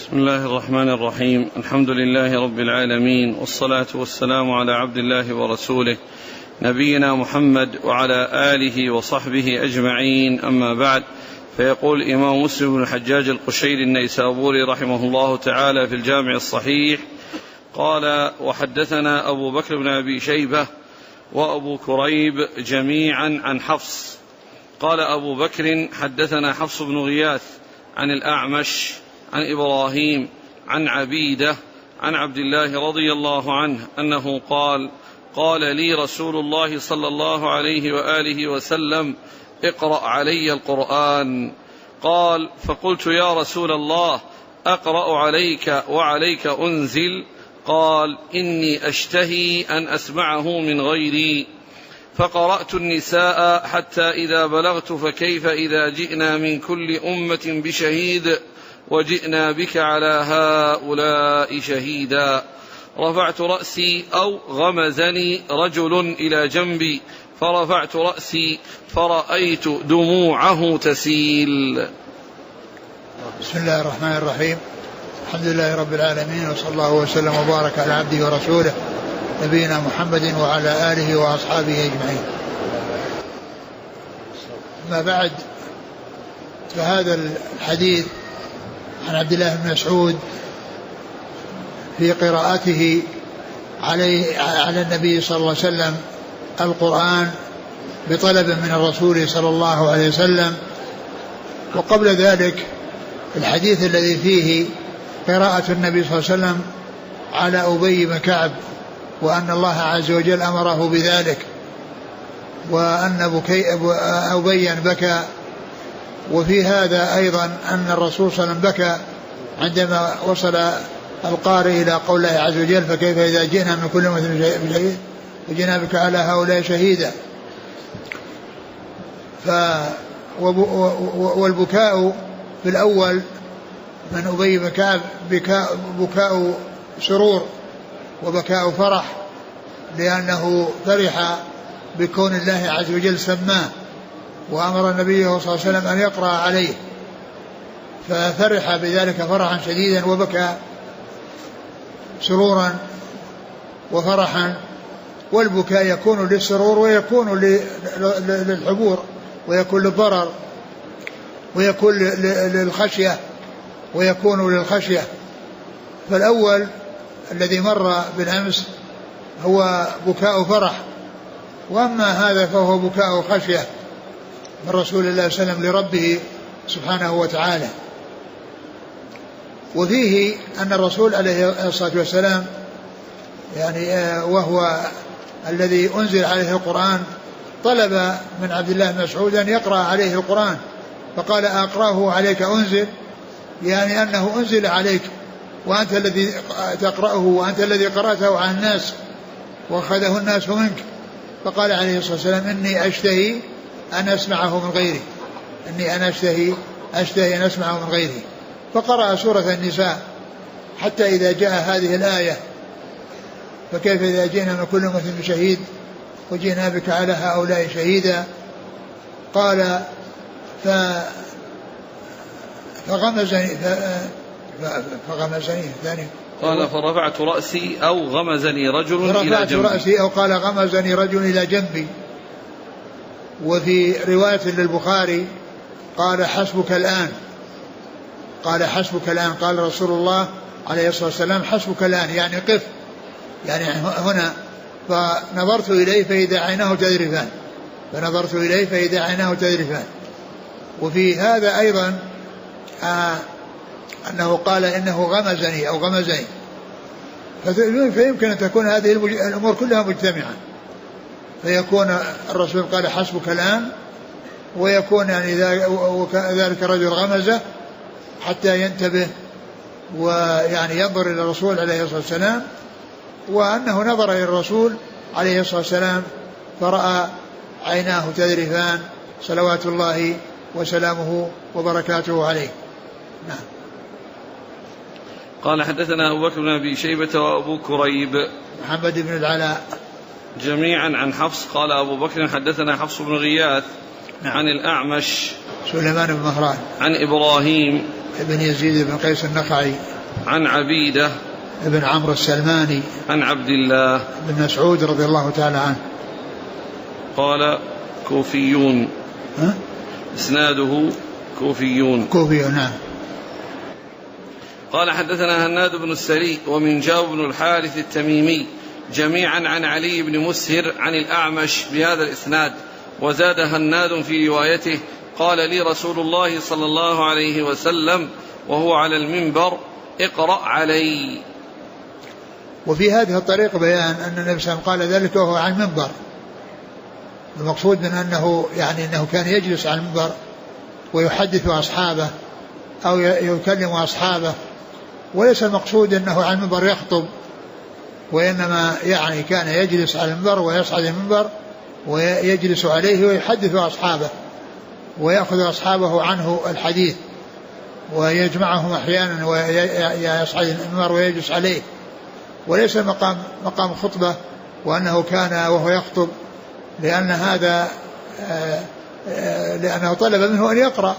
بسم الله الرحمن الرحيم. الحمد لله رب العالمين، والصلاة والسلام على عبد الله ورسوله نبينا محمد وعلى آله وصحبه أجمعين، أما بعد. فيقول الإمام مسلم بن الحجاج القشيري النيسابوري رحمه الله تعالى في الجامع الصحيح قال: وحدثنا أبو بكر بن أبي شيبة وأبو كريب جميعا عن حفص. قال أبو بكر: حدثنا حفص بن غياث عن الأعمش عن إبراهيم عن عبيدة عن عبد الله رضي الله عنه أنه قال: قال لي رسول الله صلى الله عليه وآله وسلم: اقرأ علي القرآن. قال: فقلت: يا رسول الله، أقرأ عليك وعليك أنزل؟ قال: إني أشتهي أن أسمعه من غيري. فقرأت النساء حتى إذا بلغت: فكيف إذا جئنا من كل أمة بشهيد وجئنا بك على هؤلاء شهيدا. رفعت رأسي أو غمزني رجل إلى جنبي، فرفعت رأسي فرأيت دموعه تسيل. بسم الله الرحمن الرحيم. الحمد لله رب العالمين، وصلى الله وسلم وبارك على عبده ورسوله نبينا محمد وعلى آله وأصحابه أجمعين. ما بعد، فهذا الحديث عن عبد الله بن مسعود في قراءته على النبي صلى الله عليه وسلم القرآن بطلب من الرسول صلى الله عليه وسلم. وقبل ذلك الحديث الذي فيه قراءة النبي صلى الله عليه وسلم على أبي بن كعب، وأن الله عز وجل أمره بذلك، وأن أبي بكى. وفي هذا أيضا أن الرسول صلى الله عليه وسلم بكى عندما وصل القارئ إلى قول الله عز وجل: فكيف إذا جئنا من كل أمة بشهيد وجئنا بك على هؤلاء شهيدا. والبكاء في الأول من أبي بن كعب بكاء سرور وبكاء فرح، لأنه فرح بكون الله عز وجل سماه، وأمر النبي صلى الله عليه وسلم أن يقرأ عليه، ففرح بذلك فرحا شديدا وبكى سرورا وفرحا. والبكاء يكون للسرور ويكون للحبور ويكون للضرر ويكون للخشية ويكون للخشية. فالأول الذي مر بالأمس هو بكاء فرح، وأما هذا فهو بكاء خشية من رسول الله صلى الله عليه وسلم لربه سبحانه وتعالى. وفيه أن الرسول عليه الصلاة والسلام وهو الذي أنزل عليه القرآن طلب من عبد الله بن مسعود أن يقرأ عليه القرآن، فقال: أقرأه عليك أنزل؟ يعني أنه أنزل عليك وأنت الذي تقرأه وأنت الذي قرأته عن الناس وأخذه الناس منك. فقال عليه الصلاة والسلام: إني أشتهي أن أسمعه من غيري، أشتهي أن أسمعه من غيري. فقرأ سورة النساء حتى إذا جاء هذه الآية: فكيف إذا جئنا من كل أمة بشهيد وجئنا بك على هؤلاء شهيدا. قال: فغمزني ثاني. قال: فرفعت رأسي أو غمزني رجل إلى جنبي. رأسي أو قال غمزني رجل إلى جنبي. وفي رواية للبخاري قال: حسبك الآن. قال رسول الله عليه الصلاة والسلام: حسبك الآن، يعني قف، يعني هنا. فنظرت إليه فإذا عيناه تذرفان. وفي هذا أيضا أنه قال: إنه غمزني أو غمزني. فيمكن أن تكون هذه الأمور كلها مجتمعة، فيكون الرسول قال: حسبك الآن، ويكون يعني ذلك الرجل غمزه حتى ينتبه ويعني ينظر إلى الرسول عليه الصلاة والسلام، وأنه نظر إلى الرسول عليه الصلاة والسلام فرأى عيناه تذرفان صلوات الله وسلامه وبركاته عليه. نعم. قال: حدثنا أبو بكر بن أبي شيبة وأبو كريب محمد بن العلاء جميعا عن حفص. قال أبو بكر: حدثنا حفص بن غياث عن الأعمش سليمان بن مهران عن إبراهيم ابن يزيد بن قيس النخعي عن عبيدة ابن عمرو السلماني عن عبد الله بن مسعود رضي الله تعالى عنه. قال كوفيون. إسناده كوفيون. نعم. قال حدثنا هناد بن السري ومنجاو بن الحارث التميمي جميعا عن علي بن مسهر عن الأعمش بهذا الإسناد، وزاد هناد في روايته قال لي رسول الله صلى الله عليه وسلم وهو على المنبر اقرأ علي. وفي هذه الطريقة بيان أن النبي صلى الله عليه وسلم قال ذلك وهو على المنبر. المقصود من أنه يعني أنه كان يجلس على المنبر ويحدث أصحابه أو يكلم أصحابه، وليس المقصود أنه على المنبر يخطب، وإنما يعني كان يجلس على المنبر ويصعد المنبر ويجلس عليه ويحدث أصحابه ويأخذ أصحابه عنه الحديث ويجمعهم أحيانا ويصعد المنبر ويجلس عليه، وليس مقام خطبة وأنه كان وهو يخطب، لأن هذا لأنه طلب منه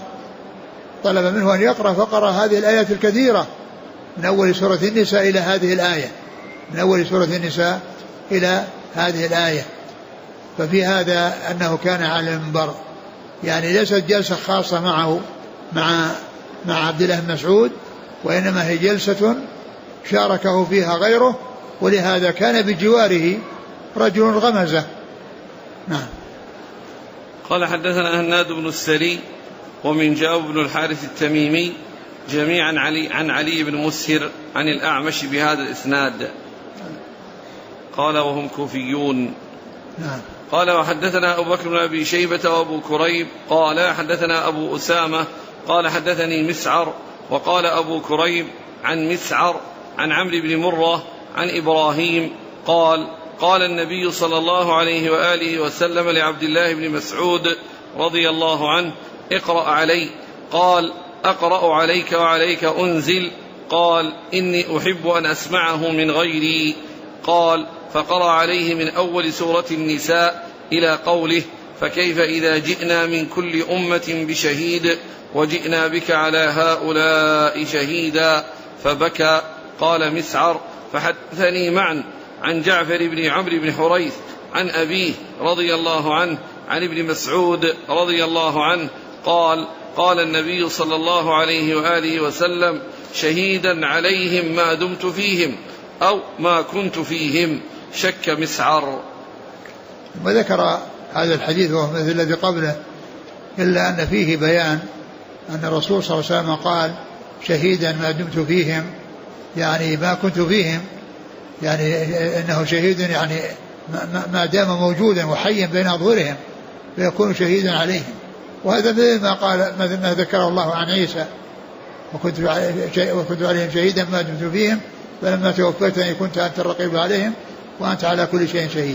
أن يقرأ فقرأ هذه الآيات الكثيرة من أول سورة النساء إلى هذه الآية ففي هذا أنه كان على المنبر، يعني ليست جلسة خاصة معه مع عبد الله بن مسعود، وإنما هي جلسة شاركه فيها غيره، ولهذا كان بجواره رجل غمزة. نعم. قال حدثنا هناد بن السري ومنجاو بن الحارث التميمي جميعا عن علي بن مسهر عن الأعمش بهذا الإسناد. قال وهم كوفيون. نعم. قال وحدثنا أبو بكر بن أبي شيبة وأبو كريب قال حدثنا أبو أسامة قال حدثني مسعر، وقال أبو كريب عن مسعر عن عمرو بن مرة عن إبراهيم قال النبي صلى الله عليه وآله وسلم لعبد الله بن مسعود رضي الله عنه اقرأ علي. قال أقرأ عليك وعليك أنزل. قال إني أحب أن أسمعه من غيري. قال فقرأ عليه من أول سورة النساء إلى قوله فكيف إذا جئنا من كل أمة بشهيد وجئنا بك على هؤلاء شهيدا فبكى. قال مسعر فحدثني معا عن جعفر بن عمرو بن حريث عن أبيه رضي الله عنه عن ابن مسعود رضي الله عنه قال النبي صلى الله عليه وآله وسلم شهيدا عليهم ما دمت فيهم أو ما كنت فيهم. شك مسعر. وذكر هذا الحديث وهو مثل الذي قبله، إلا أن فيه بيان أن الرسول صلى الله عليه وسلم قال شهيدا ما دمت فيهم، يعني ما كنت فيهم، يعني إنه شهيد يعني ما دام موجودا وحيا بين أظهرهم فيكون شهيدا عليهم. وهذا مثل ما ذكر الله عن عيسى وكنت عليهم شهيدا ما دمت فيهم فلما توفيتني كنت أنت الرقيب عليهم وأنت على كل شيء شهيد.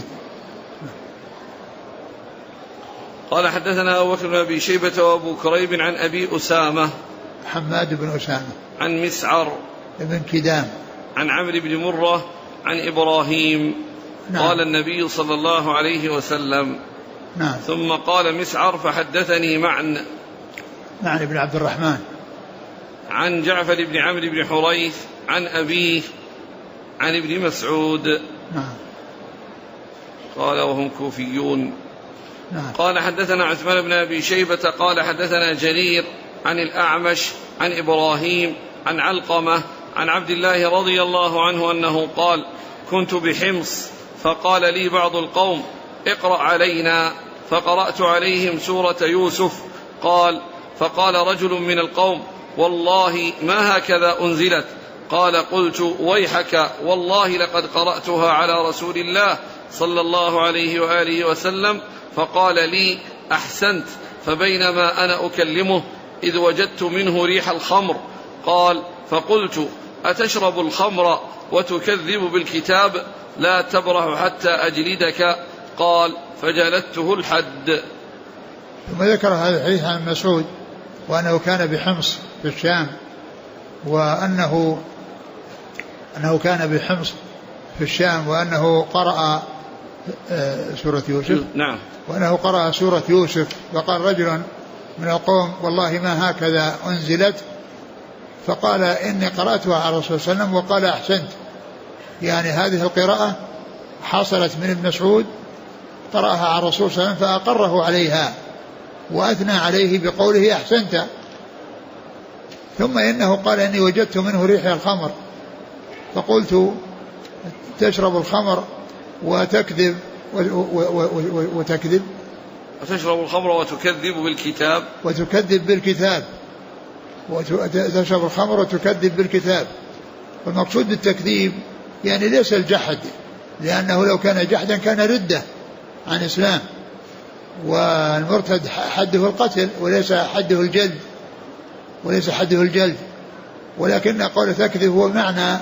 قال حدثنا أبو بكر بن أبي شيبة وأبو كريب عن أبي أسامة حماد بن أسامة عن مسعر بن كدام عن عمرو بن مرة عن إبراهيم. نعم. قال النبي صلى الله عليه وسلم. نعم. ثم قال مسعر فحدثني معن بن عبد الرحمن عن جعفر بن عمرو بن حريث عن أبيه عن ابن مسعود. نعم. قال وهم كوفيون. نعم. قال حدثنا عثمان بن أبي شيبة قال حدثنا جرير عن الأعمش عن إبراهيم عن علقمة عن عبد الله رضي الله عنه أنه قال كنت بحمص فقال لي بعض القوم اقرأ علينا فقرأت عليهم سورة يوسف. فقال رجل من القوم والله ما هكذا أنزلت. قال قلت ويحك والله لقد قرأتها على رسول الله صلى الله عليه وآله وسلم. فقال لي أحسنت. فبينما أنا أكلمه إذ وجدت منه ريح الخمر. فقلت أتشرب الخمر وتكذب بالكتاب لا تبرح حتى أجلدك. قال فجلدته الحد. ثم ذكر هذا الحديث عن مسعود وأنه كان بحمص في الشام، وأنه كان بحمص في الشام وأنه قرأ سورة يوسف. نعم. وأنه قرأ سورة يوسف. وقال رجل من القوم والله ما هكذا أنزلت. فقال إني قرأتها على الرسول صلى الله عليه وسلم وقال أحسنت. يعني هذه القراءة حصلت من ابن مسعود قرأها على الرسول صلى الله عليه وسلم فأقره عليها وأثنى عليه بقوله أحسنت. ثم إنه قال إني وجدت منه ريح الخمر فقلت تشرب الخمر وتكذب وتكذب وتشرب الخمر وتكذب بالكتاب تشرب الخمر وتكذب بالكتاب. والمقصود بالتكذيب يعني ليس الجحد، لأنه لو كان جحدا كان ردة عن الإسلام، والمرتد حده القتل وليس حده الجلد. ولكن قول تكذب هو معنى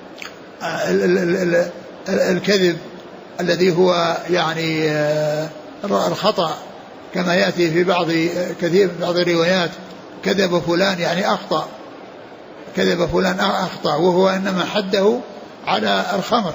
الكذب الذي هو يعني الخطأ، كما يأتي في بعض الروايات كذب فلان يعني أخطأ، وهو إنما حده على الخمر.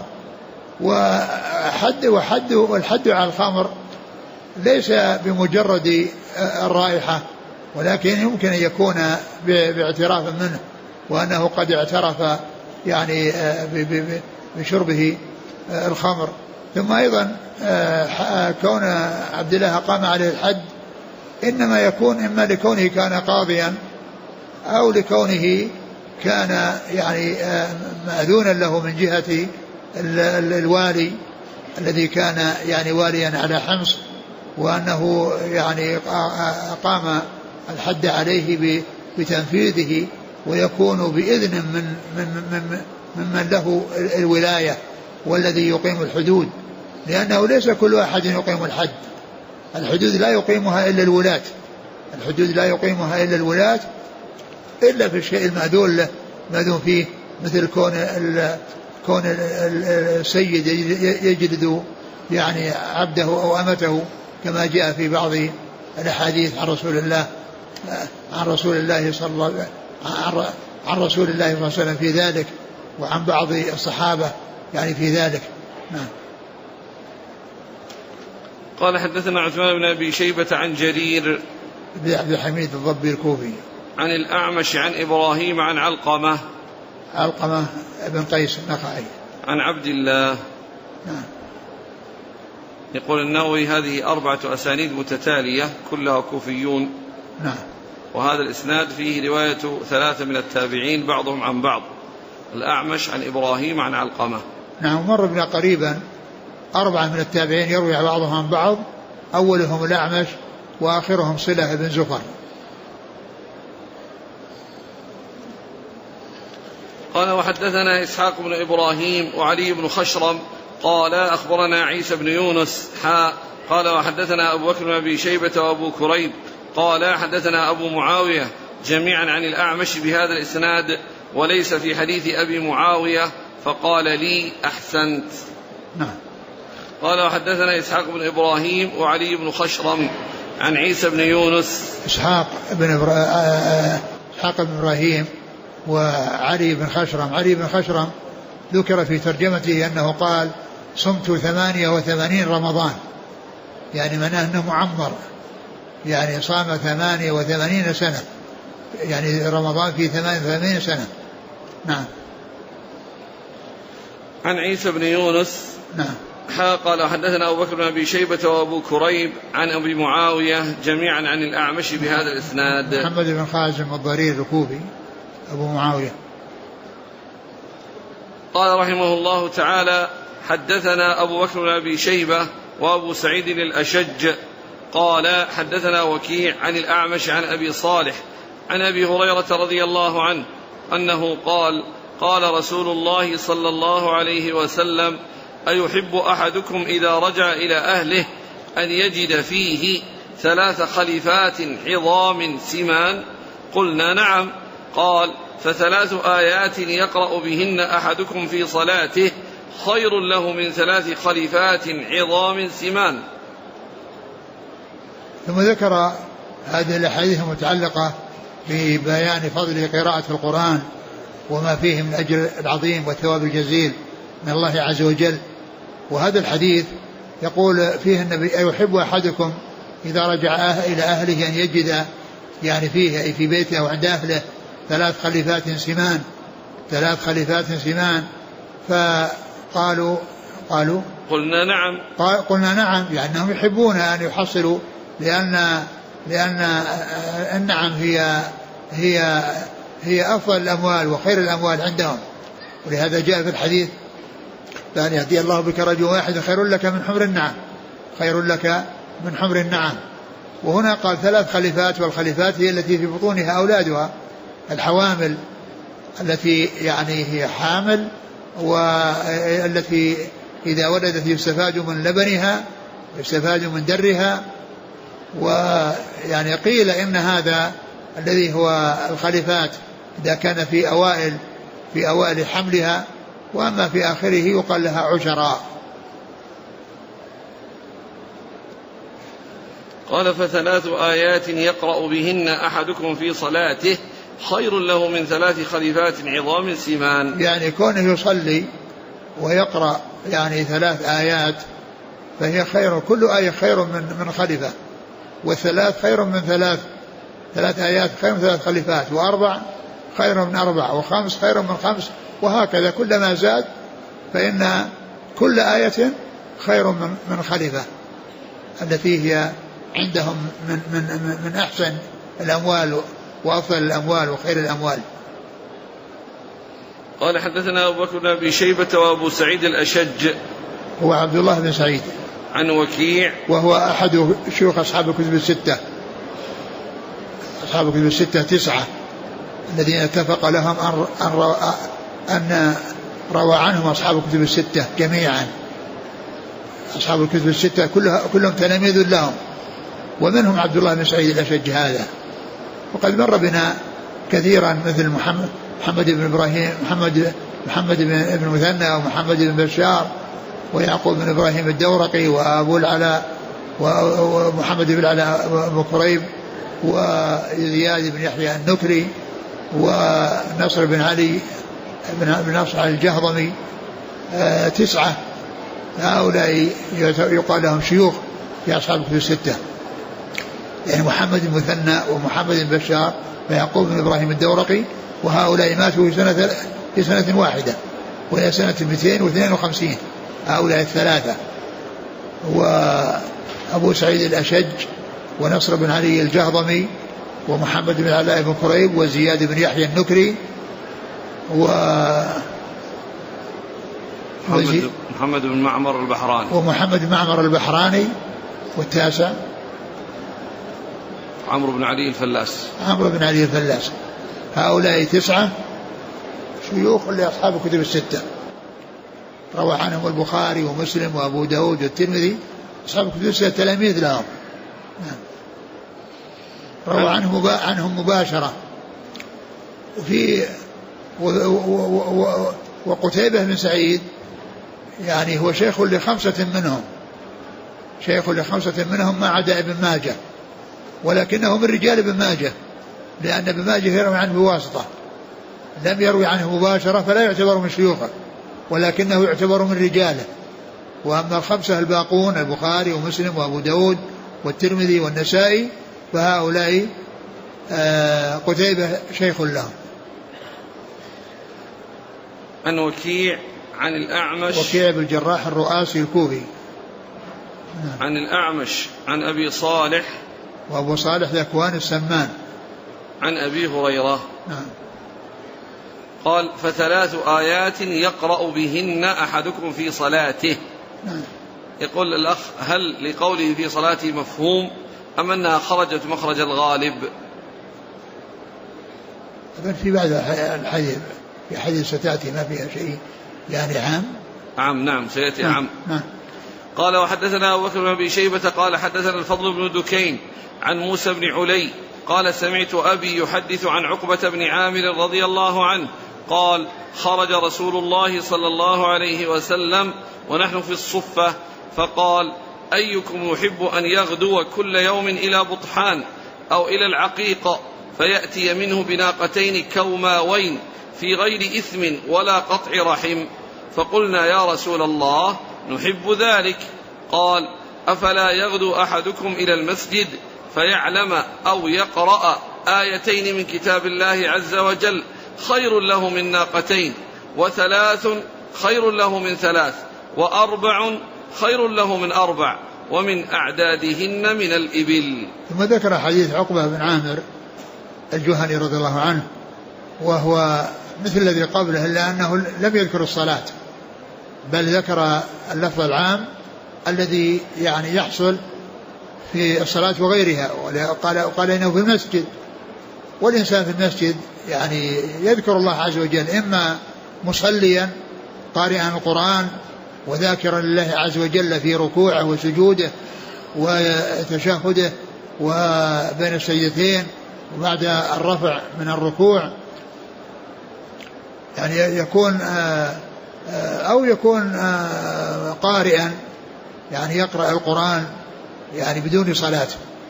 والحد على الخمر ليس بمجرد الرائحة، ولكن يمكن أن يكون باعتراف منه، وأنه قد اعترف يعني بشربه الخمر. ثم أيضا كون عبد الله قام عليه الحد إنما يكون إما لكونه كان قاضيا أو لكونه كان يعني مأذونا له من جهة الوالي الذي كان يعني واليا على حمص، وأنه يعني قام الحد عليه بتنفيذه، ويكون بإذن من له الولاية والذي يقيم الحدود، لأنه ليس كل أحد يقيم الحد. الحدود لا يقيمها إلا الولاة، إلا في الشيء المأذون فيه، مثل كون السيد يجلد يعني عبده أو أمته، كما جاء في بعض الأحاديث عن رسول الله صلى الله عليه وسلم في ذلك، وعن بعض الصحابة يعني في ذلك. نعم. قال حدثنا عثمان بن أبي شيبة عن جرير بن عبد الحميد الضبي الكوفي عن الأعمش عن إبراهيم عن علقمة بن قيس النخعي عن عبد الله. نعم. يقول النووي هذه 4 أسانيد متتالية كلها كوفيون. نعم. وهذا الإسناد فيه رواية 3 من التابعين بعضهم عن بعض، الأعمش عن إبراهيم عن علقمة. نعم. مر بنا قريبا 4 من التابعين يروي بعضهم عن بعض، أولهم الأعمش وآخرهم صلة بن زفر. قال وحدثنا إسحاق بن إبراهيم وعلي بن خشرم قال أخبرنا عيسى بن يونس قال وحدثنا أبو بكر بن أبي شيبة وأبو كريب قال حدثنا أبو معاوية جميعا عن الأعمش بهذا الإسناد وليس في حديث أبي معاوية، فقال لي أحسنت. نعم. قال وحدثنا إسحاق بن إبراهيم وعلي بن خشرم عن عيسى بن يونس. إسحاق بن إبراهيم وعلي بن خشرم ذكر في ترجمته أنه قال صمت 88 رمضان، يعني معناه أنه معمر، يعني صام 88 سنة، يعني رمضان في 88 سنة. نعم. عن عيسى بن يونس. نعم. قال حدثنا أبو بكر بن أبي شيبة وأبو كريب عن أبي معاوية جميعا عن الأعمش بهذا الإسناد. محمد بن خازم الضرير الكوفي أبو معاوية. قال رحمه الله تعالى حدثنا أبو بكر بن أبي شيبة وأبو سعيد الأشج قال حدثنا وكيع عن الأعمش عن أبي صالح عن أبي هريرة رضي الله عنه أنه قال قال رسول الله صلى الله عليه وسلم أيحب أحدكم إذا رجع إلى أهله أن يجد فيه 3 خليفات عظام سمان؟ قلنا نعم. قال ف3 آيات يقرأ بهن أحدكم في صلاته خير له من 3 خليفات عظام سمان. ثم ذكر هذه الأحاديث المتعلقة ببيان فضل قراءة القرآن وما فيه من أجر العظيم والثواب الجزيل من الله عز وجل. وهذا الحديث يقول فيه النبي أيحب أحدكم إذا رجع إلى أهله أن يجد يعني فيه أي في بيته أو عند أهله 3 خليفات سمان. فقالوا قلنا نعم، يعني أنهم يحبون أن يحصلوا، لأن النعم هي أفضل الأموال وخير الأموال عندهم. ولهذا جاء في الحديث: لأن يهدي الله بك رجل واحد خير لك من حمر النعم. وهنا قال 3 خليفات، والخليفات هي التي في بطونها أولادها، الحوامل التي يعني هي حامل، والتي إذا ولدت يستفاد من لبنها ويستفاد من درها. ويعني قيل إن هذا الذي هو الخليفات إذا كان في أوائل حملها، وأما في آخره يقال لها عشراء. قال: ف3 آيات يقرأ بهن أحدكم في صلاته خير له من 3 خليفات عظام سمان. يعني كونه يصلي ويقرأ يعني 3 آيات فهي خير، كل آية خير من خليفة، والثلاث خير من 3 آيات خير من 3 خليفات، و4 خير من 4، و5 خير من 5، وهكذا كلما زاد فإن كل آية خير من خليفة التي هي عندهم من أحسن الأموال وأفضل الأموال وخير الأموال. قال: حدثنا أبو بكر بن أبي شيبة وأبو سعيد الأشج، هو عبد الله بن سعيد، عن وكيع، وهو أحد شيوخ أصحاب الكتب الستة، أصحاب الكتب الستة 9 الذين اتفق لهم أن روى عنهم أصحاب الكتب الستة جميعا. أصحاب الكتب الستة كلهم تلاميذ لهم، ومنهم عبد الله بن سعيد الأشج هذا. وقد مر بنا كثيرا مثل محمد بن إبراهيم، محمد بن مثنى، ومحمد بن بشار، ويعقوب بن إبراهيم الدورقي، وأبو العلاء، ومحمد بن العلاء بن كريب، وزياد بن يحيى النكري، ونصر بن علي بن نصر الجهضمي. 9 هؤلاء يقال لهم شيوخ في أصحاب الكتب الستة، يعني محمد بن مثنى ومحمد بن بشار ويعقوب بن إبراهيم الدورقي، وهؤلاء ماتوا في سنة واحدة، وهي سنة 252. هؤلاء الثلاثة، وأبو سعيد الأشج، ونصر بن علي الجهضمي، ومحمد بن العلاء بن كريب، وزياد بن يحيى النكري، محمد بن معمر البحراني، ومحمد بن معمر البحراني. والتاسع عمرو بن علي الفلاس. هؤلاء 9 شيوخ لأصحاب الكتب الستة، روى عنهم البخاري ومسلم وأبو داود والترمذي. أصحاب الكتب الستة تلاميذ لهم، روى عنهم مباشرة. وقتيبة بن سعيد يعني هو شيخ ل5 منهم ما عدا ابن ماجه، ولكنه من رجال ابن ماجه، لأن ابن ماجه يروي عنه بواسطة، لم يروي عنه مباشرة، فلا يعتبر من شيوخه، ولكنه يعتبر من رجاله. وأما 5 الباقون، البخاري ومسلم وأبو داود والترمذي والنسائي، فهؤلاء قتيبة شيخ لهم. عن وكيع عن الأعمش، وكيع بن الجراح الرؤاسي الكوفي. عن الأعمش عن أبي صالح، وأبو صالح ذكوان السمان، عن أبي هريرة. قال: ف3 آيات يقرأ بهن أحدكم في صلاته. يقول الأخ: هل لقوله في صلاته مفهوم أم أنها خرجت مخرج الغالب؟ في بعض الحديث، في حديث ستأتي ما فيها شيء يعني عام. نعم سيأتي عام. قال: وحدثنا أبو بكر بن أبي شيبة قال: حدثنا الفضل بن دكين عن موسى بن علي قال: سمعت أبي يحدث عن عقبة بن عامر رضي الله عنه قال: خرج رسول الله صلى الله عليه وسلم ونحن في الصفة، فقال: أيكم يحب أن يغدو كل يوم إلى بطحان أو إلى العقيق فيأتي منه بناقتين كوماوين في غير إثم ولا قطع رحم؟ فقلنا: يا رسول الله نحب ذلك. قال: أفلا يغدو أحدكم إلى المسجد فيعلم أو يقرأ آيتين من كتاب الله عز وجل خير له من ناقتين، وثلاث خير له من ثلاث، وأربع خير له من أربع، ومن أعدادهن من الإبل. ثم ذكر حديث عقبة بن عامر الجهني رضي الله عنه، وهو مثل الذي قبله، إلا أنه لم يذكر الصلاة، بل ذكر اللفظ العام الذي يعني يحصل في الصلاة وغيرها. قال إنه في المسجد، والإنسان في المسجد يعني يذكر الله عز وجل، إما مصليا قارئا القرآن وذاكرا لله عز وجل في ركوعه وسجوده وتشهده وبين السجدتين وبعد الرفع من الركوع، يعني يكون أو يكون قارئا يعني يقرأ القرآن يعني بدون صلاة.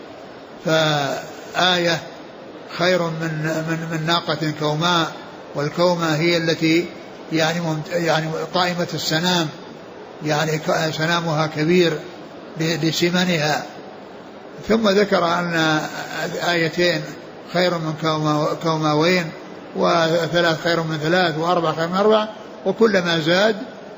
فآية خير من ناقة كوماء، والكوماء هي التي يعني قائمة السنام، يعني سنامها كبير لسمنها. ثم ذكر أن آيتين خير من كوماوين، وثلاث خير من ثلاث، وأربع خير من أربع، وكلما زاد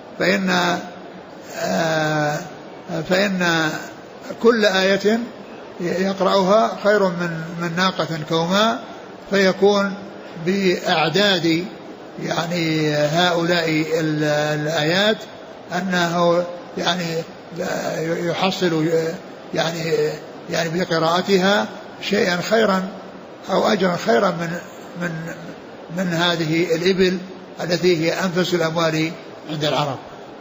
فإن كل آية يقرأها خير من ناقة كوماء، فيكون بأعداد يعني هؤلاء الآيات أنه يعني يحصل يعني بقراءتها شيئا خيرا أو أجرا خيرا من هذه الإبل التي هي أنفس الأموال عند العرب.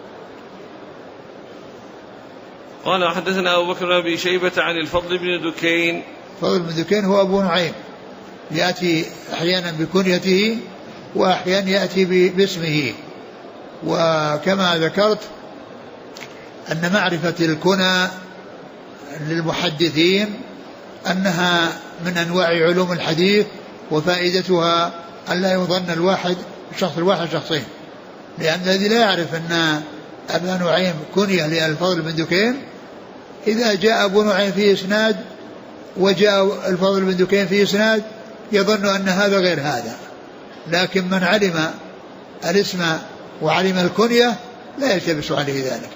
قال حدثنا أبو بكر بن أبي شيبة عن الفضل بن دكين. الفضل بن دكين هو أبو نعيم، يأتي أحيانا بكنيته وأحيانا يأتي باسمه. وكما ذكرت أن معرفة الكنى للمحدثين أنها من أنواع علوم الحديث، وفائدتها أن لا يظن الشخص الواحد شخصين، لأن الذي لا يعرف أن أبا نعيم كنية للفضل بن دكين، إذا جاء أبو نعيم في إسناد وجاء الفضل بن دكين في إسناد يظن أن هذا غير هذا، لكن من علم الاسم وعلم الكنية لا يلتبس عليه ذلك.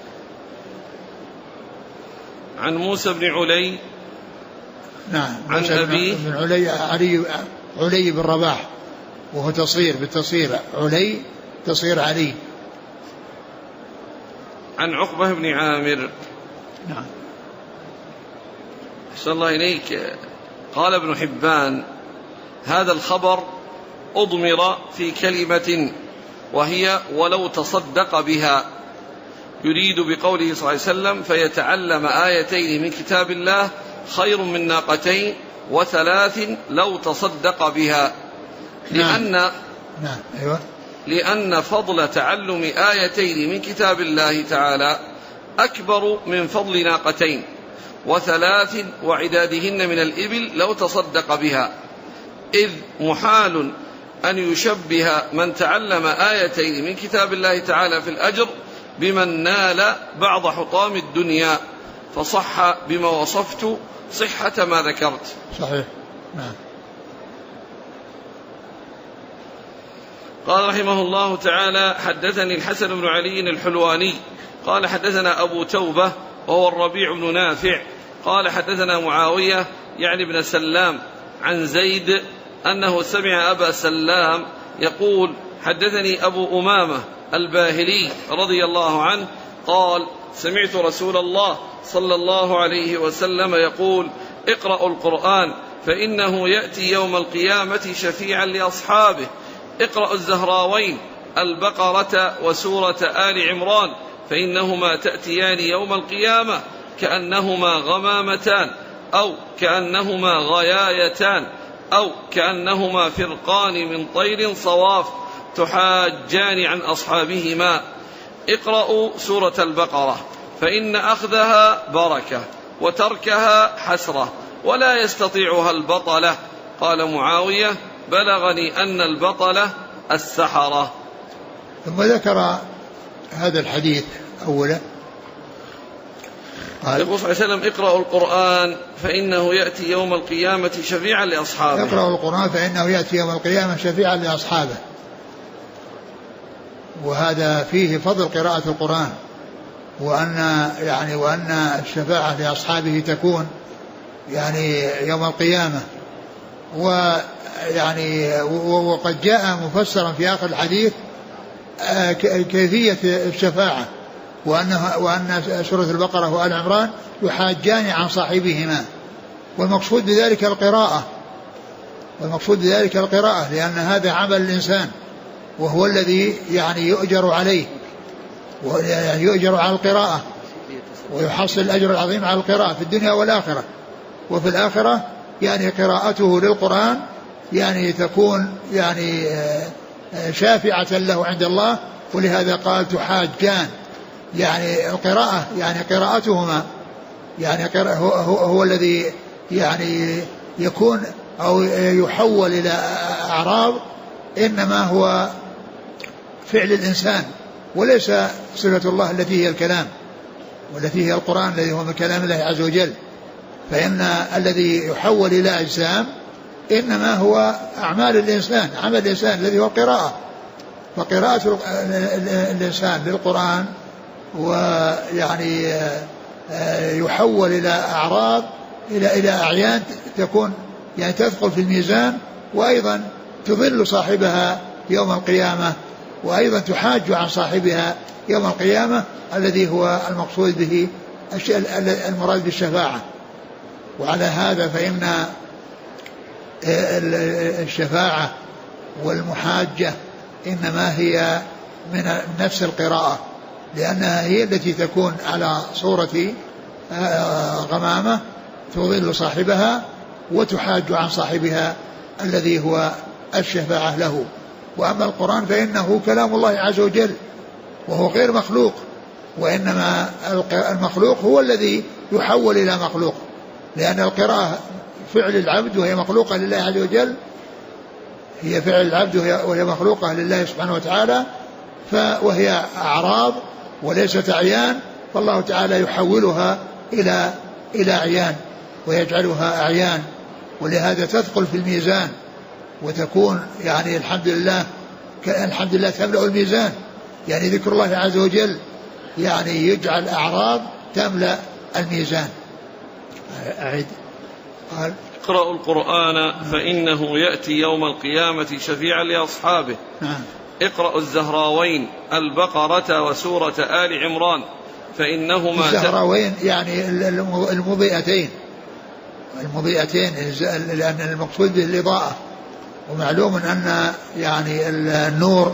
عن موسى بن علي. نعم. عن أبيه بن علي بن رباح، وهو تصغير بالتصغير علي تصغير علي. عن عقبة بن عامر. نعم. أحسن الله إليك. قال ابن حبان: هذا الخبر أضمر في كلمة وهي ولو تصدق بها، يريد بقوله صلى الله عليه وسلم: فيتعلم آيتين من كتاب الله خير من ناقتين وثلاث لو تصدق بها. لأن فضل تعلم آيتين من كتاب الله تعالى أكبر من فضل ناقتين وثلاث وعدادهن من الإبل لو تصدق بها، إذ محال أن يشبه من تعلم آيتين من كتاب الله تعالى في الأجر بمن نال بعض حطام الدنيا، فصح بما وصفت صحة ما ذكرت. صحيح. نعم. قال رحمه الله تعالى: حدثني الحسن بن علي الحلواني قال حدثنا أبو توبة وهو الربيع بن نافع قال حدثنا معاوية يعني بن سلام عن زيد أنه سمع أبا سلام يقول: حدثني أبو أمامة الباهلي رضي الله عنه قال: سمعت رسول الله صلى الله عليه وسلم يقول: اقرأوا القرآن فإنه يأتي يوم القيامة شفيعا لأصحابه. اقرأوا الزهراوين البقرة وسورة آل عمران فإنهما تأتيان يوم القيامة كأنهما غمامتان أو كأنهما غيايتان أو كأنهما فرقان من طير صواف تحاجان عن أصحابهما. اقرأوا سورة البقرة فإن أخذها بركة وتركها حسرة ولا يستطيعها البطلة. قال معاوية: بلغني أن البطلة السحرة. ثم ذكر هذا الحديث أولا يقول صلى الله عليه وسلم اقرأوا القرآن فإنه يأتي يوم القيامة شفيعا لأصحابه. اقرأوا القرآن فإنه يأتي يوم القيامة شفيعا لأصحابه. وهذا فيه فضل قراءة القرآن، وأن الشفاعة لأصحابه تكون يوم القيامة. وقد جاء مفسرا في آخر الحديث كيفية الشفاعة، وأن سورة البقرة وآل عمران يحاجان عن صاحبهما، والمقصود بذلك القراءة، لأن هذا عمل الإنسان وهو الذي يؤجر عليه، يؤجر على القراءة ويحصل الأجر العظيم على القراءة في الدنيا والآخرة. وفي الآخرة قراءته للقرآن تكون شافعة له عند الله، ولهذا قال تحاجان. القراءة قراءتهما هو الذي يكون أو يحول إلى أعراض، إنما هو فعل الإنسان وليس صفة الله التي هي الكلام، والتي هي القرآن الذي هو من كلام الله عز وجل. فإن الذي يحول إلى أجسام إنما هو أعمال الإنسان، عمل الإنسان الذي هو القراءة. فقراءة الإنسان للقرآن يحول إلى أعراض إلى أعيان تكون تثقل في الميزان، وأيضا تضل صاحبها يوم القيامة، وأيضا تحاج عن صاحبها يوم القيامة، الذي هو المقصود به المراد بالشفاعة. وعلى هذا فإن الشفاعة والمحاجة إنما هي من نفس القراءة، لأنها هي التي تكون على صورة غمامة تضل صاحبها وتحاج عن صاحبها الذي هو الشفاعة له. وأما القرآن فإنه كلام الله عز وجل وهو غير مخلوق، وإنما المخلوق هو الذي يحول إلى مخلوق، لأن القراءة فعل العبد وهي مخلوقة لله عز وجل، هي فعل العبد وهي مخلوقة لله سبحانه وتعالى، وهي أعراض وليست أعيان، فالله تعالى يحولها إلى أعيان ويجعلها أعيان، ولهذا تثقل في الميزان وتكون الحمد لله تملأ الميزان. ذكر الله عز وجل يجعل أعراض تملأ الميزان. أعيد. قال اقرأوا القرآن فإنه يأتي يوم القيامة شفيعا لأصحابه. نعم. اقرأوا الزهراوين البقرة وسورة آل عمران فإنهما الزهراوين المضيئتين، لأن المقصود به الإضاءة، ومعلوم أن النور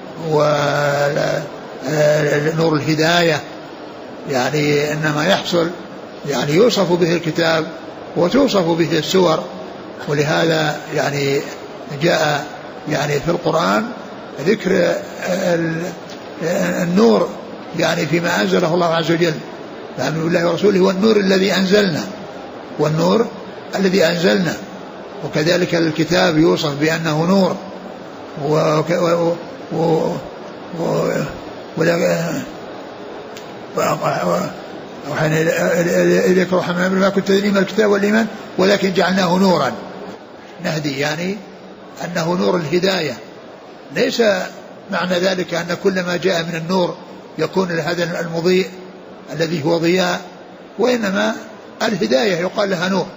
ونور الهداية إنما يحصل يوصف به الكتاب وتوصف به السور، ولهذا جاء في القرآن ذكر النور فيما أنزله الله عز وجل، فآمنوا بالله ورسوله والنور الذي أنزلنا، والنور الذي أنزلنا. وكذلك الكتاب يوصف بأنه نور، وحين إليك روحا من أمر ما كنت تدري ما الكتاب والإيمان ولكن جعلناه نورا نهدي، أنه نور الهداية. ليس معنى ذلك أن كل ما جاء من النور يكون هذا المضيء الذي هو ضياء، وإنما الهداية يقال لها نور.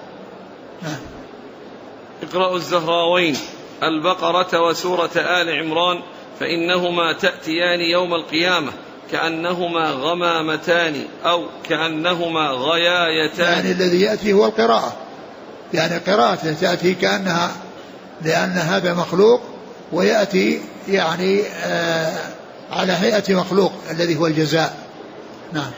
اقرأوا الزهراوين البقرة وسورة آل عمران فإنهما تأتيان يوم القيامة كأنهما غمامتان أو كأنهما غيايتان. الذي يأتي هو القراءة، قراءته تأتي كأنها، لأن هذا مخلوق ويأتي على هيئة مخلوق الذي هو الجزاء. نعم.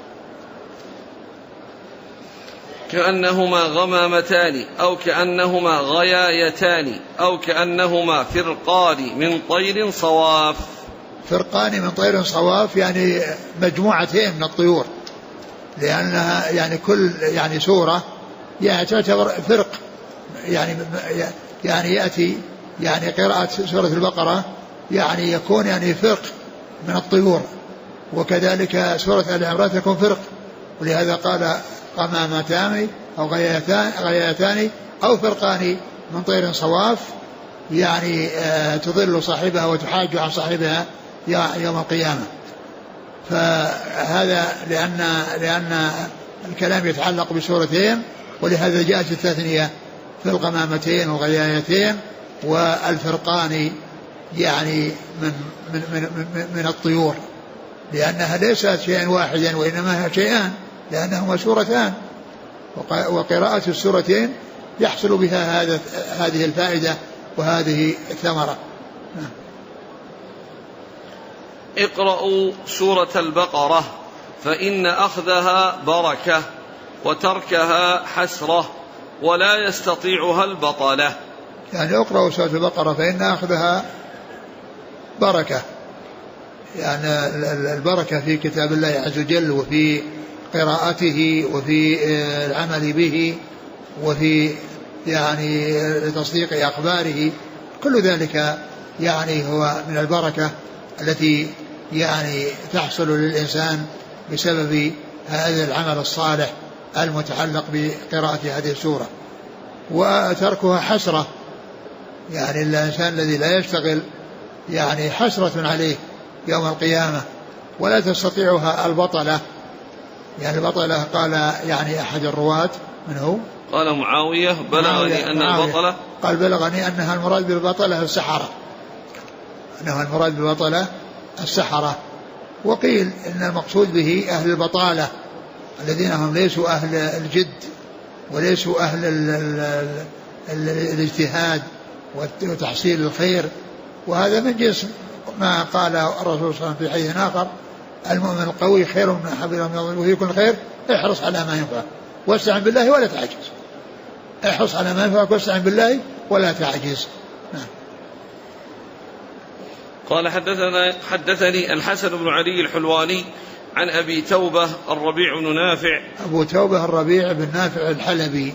كأنهما غمامتان أو كأنهما غيايتان أو كأنهما فرقان من طير صواف. فرقان من طير صواف مجموعتين من الطيور، لأنها كل سورة تعتبر فرق، يأتي قراءة سورة البقرة يكون فرق من الطيور، وكذلك سورة آل عمران تكون فرق ولهذا قال قمامتان أو غياتان أو فرقان من طير صواف، يعني تضل صاحبها وتحاج عن صاحبها يوم القيامة. فهذا لأن الكلام يتعلق بسورتين، ولهذا جاءت التثنية في القمامتين والغيايتين والفرقان، يعني من الطيور، لأنها ليست شيئا واحدا وإنما شيئان، لأنهما سورتان، وقراءة السورتين يحصل بها هذه الفائدة وهذه الثمرة. اقرأوا سورة البقرة فإن أخذها بركة وتركها حسرة ولا يستطيعها البطلة. يعني اقرأوا سورة البقرة فإن أخذها بركة، يعني البركة في كتاب الله عز وجل وفي قراءته وفي العمل به وفي يعني تصديق أخباره، كل ذلك يعني هو من البركة التي يعني تحصل للإنسان بسبب هذا العمل الصالح المتعلق بقراءة هذه السورة. وتركها حسرة، يعني الإنسان الذي لا يشتغل يعني حسرة عليه يوم القيامة، ولا تستطيعها البطلة. يعني البطلة قال يعني أحد الرواة من هو؟ قال معاوية بلغني أن البطلة، قال بلغني أنها المراد بالبطلة السحرة، أنها المراد بالبطلة السحرة. وقيل إن المقصود به أهل البطالة الذين هم ليسوا أهل الجد وليسوا أهل الاجتهاد وتحصيل الخير. وهذا من جنس ما قال الرسول صلى الله عليه وسلم في حديث آخر: المؤمن القوي خير من حبل من وفي كل خير احرص على ما ينفعك واستعن بالله ولا تعجز. احرص على ما ينفعك واستعن بالله ولا تعجز. نعم. قال حدثني الحسن بن علي الحلواني عن أبي توبة الربيع بن نافع. أبو توبة الربيع بن نافع الحلبي،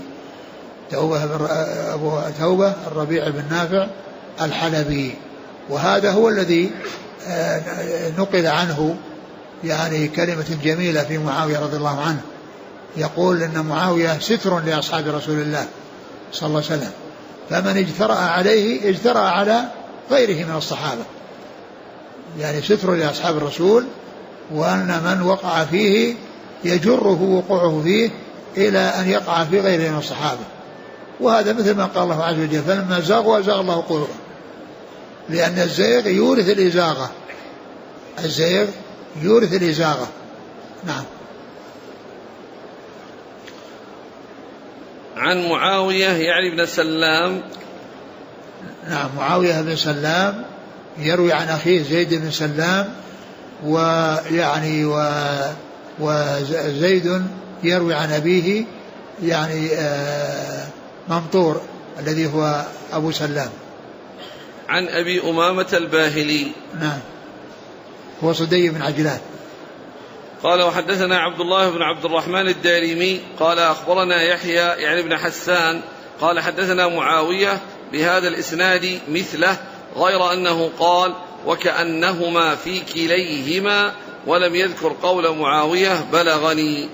أبو توبة الربيع بن نافع الحلبي، وهذا هو الذي نقل عنه يعني كلمة جميلة في معاوية رضي الله عنه، يقول إن معاوية ستر لأصحاب رسول الله صلى الله عليه وسلم، فمن اجترأ عليه اجترأ على غيره من الصحابة، يعني ستر لأصحاب الرسول، وأن من وقع فيه يجره وقوعه فيه إلى أن يقع في غيره من الصحابة. وهذا مثل ما قال الله عز وجل: فلما زاغوا أزاغ الله قلوبهم، لأن الزيغ يورث الإزاغة، الزيغ يورث الإزاغة. نعم. عن معاوية يعني بن سلام. نعم، معاوية بن سلام يروي عن أخيه زيد بن سلام، ويعني وزيد يروي عن أبيه يعني ممطور الذي هو أبو سلام. عن أبي أمامة الباهلي. نعم، هو صدي بن عجلان. قال وحدثنا عبد الله بن عبد الرحمن الدارمي قال أخبرنا يحيى يعني بن حسان قال حدثنا معاوية بهذا الإسناد مثله، غير أنه قال وكأنهما في كليهما، ولم يذكر قول معاوية بلغني.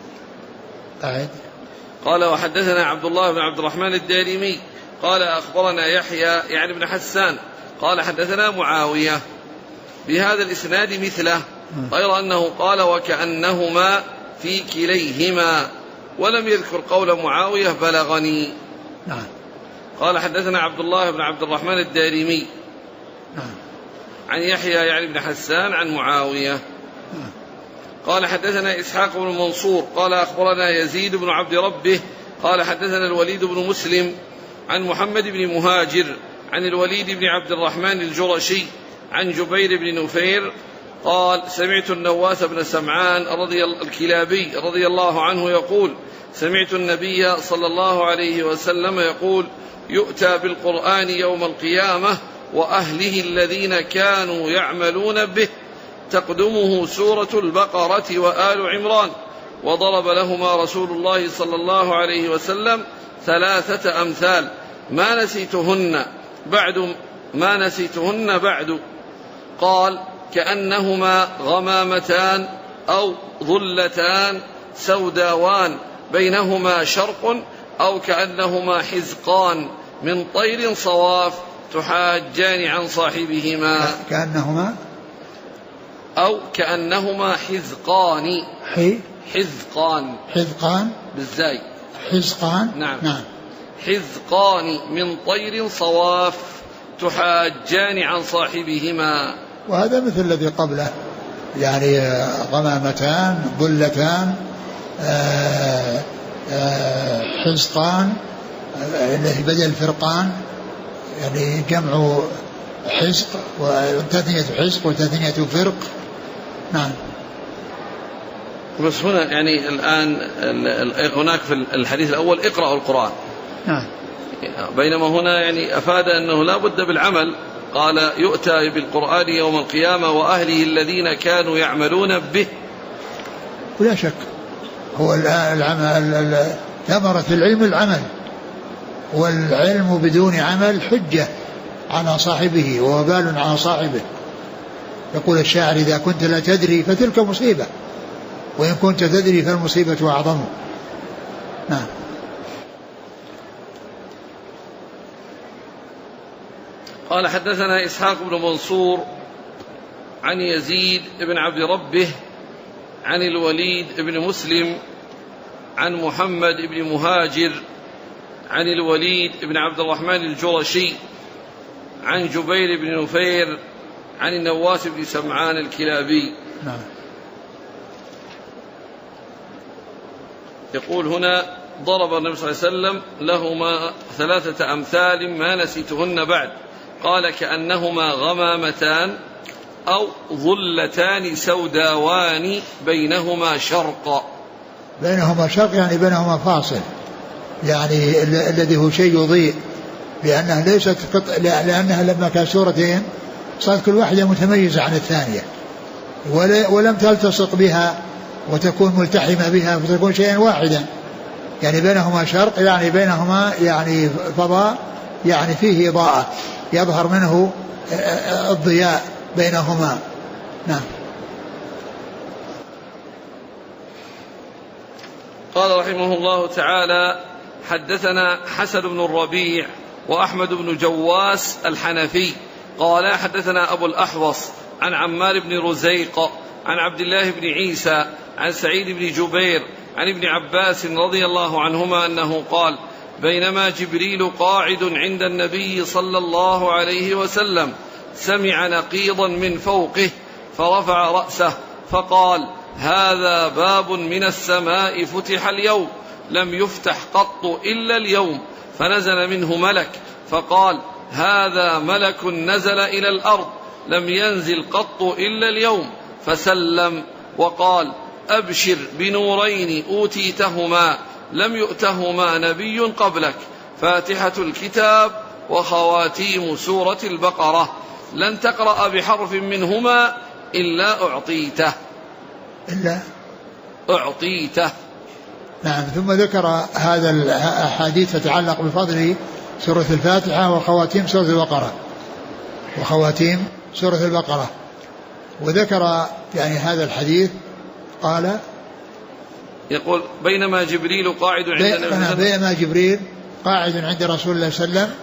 قال وحدثنا عبد الله بن عبد الرحمن الدارمي قال أخبرنا يحيى يعني بن حسان قال حدثنا معاوية بهذا الإسناد مثله، غير أنه قال وكأنهما في كليهما، ولم يذكر قول معاوية بلغني. نعم. قال حدثنا عبد الله بن عبد الرحمن الدارمي عن يحيى يعني بن حسان عن معاوية. قال حدثنا إسحاق بن منصور قال أخبرنا يزيد بن عبد ربه قال حدثنا الوليد بن مسلم عن محمد بن مهاجر عن الوليد بن عبد الرحمن الجرشي عن جبير بن نفير قال سمعت النواس بن سمعان الكلابي رضي الله عنه يقول سمعت النبي صلى الله عليه وسلم يقول يؤتى بالقرآن يوم القيامة وأهله الذين كانوا يعملون به تقدمه سورة البقرة وآل عمران، وضرب لهما رسول الله صلى الله عليه وسلم 3 أمثال ما نسيتهن بعد. قال كأنهما غمامتان أو ظلتان سوداوان بينهما شرق أو كأنهما حزقان من طير صواف تحاجان عن صاحبهما. كأنهما حزقان. حزقان بالزاي. حزقان. نعم. حزقان من طير صواف تحاجان عن صاحبهما. وهذا مثل الذي قبله، يعني غمامتان ضلتان حزقان الذي بدل الفرقان، يعني جمع حزق وتثنية حزق وتثنية فرق. نعم. بس هنا يعني الآن هناك في الحديث الأول اقرأوا القرآن. نعم. بينما هنا يعني أفاد أنه لا بد بالعمل. قال يؤتى بالقرآن يوم القيامة وأهله الذين كانوا يعملون به. ولا شك هو العمل ثمرة العلم العمل، والعلم بدون عمل حجة على صاحبه ووبال على صاحبه. يقول الشاعر إذا كنت لا تدري فتلك مصيبة، وإن كنت تدري فالمصيبة أعظم. نعم. قال حدثنا إسحاق بن منصور عن يزيد بن عبد ربه عن الوليد بن مسلم عن محمد بن مهاجر عن الوليد بن عبد الرحمن الجرشي عن جبير بن نفير عن النواس بن سمعان الكلابي. نعم. يقول هنا ضرب النبي صلى الله عليه وسلم لهما 3 أمثال ما نسيتهن بعد. قال كأنهما غمامتان أو ظلتان سوداوان بينهما شرق. بينهما شرق يعني بينهما فاصل، يعني الذي هو شيء يضيء، لأنها ليست لأنها لما كانت سورتين صارت كل واحدة متميزة عن الثانية ولم تلتصق بها وتكون ملتحمة بها فتكون شيئا واحدا. يعني بينهما شرق يعني بينهما يعني فضاء، يعني فيه إضاءة يظهر منه الضياء بينهما. نعم. قال رحمه الله تعالى حدثنا حسن بن الربيع وأحمد بن جواس الحنفي قال حدثنا أبو الأحوص عن عمار بن رزيق عن عبد الله بن عيسى عن سعيد بن جبير عن ابن عباس رضي الله عنهما أنه قال بينما جبريل قاعد عند النبي صلى الله عليه وسلم سمع نقيضا من فوقه فرفع رأسه فقال هذا باب من السماء فتح اليوم لم يفتح قط إلا اليوم، فنزل منه ملك فقال هذا ملك نزل إلى الأرض لم ينزل قط إلا اليوم، فسلم وقال أبشر بنورين أوتيتهما لم يؤتهما نبي قبلك، فاتحة الكتاب وخواتيم سورة البقرة، لن تقرأ بحرف منهما إلا أعطيته. نعم. ثم ذكر هذا الحديث تتعلق بفضل سورة الفاتحة وخواتيم سورة البقرة وذكر يعني هذا الحديث. قال يقول بينما جبريل قاعد عند رسول الله صلى الله عليه وسلم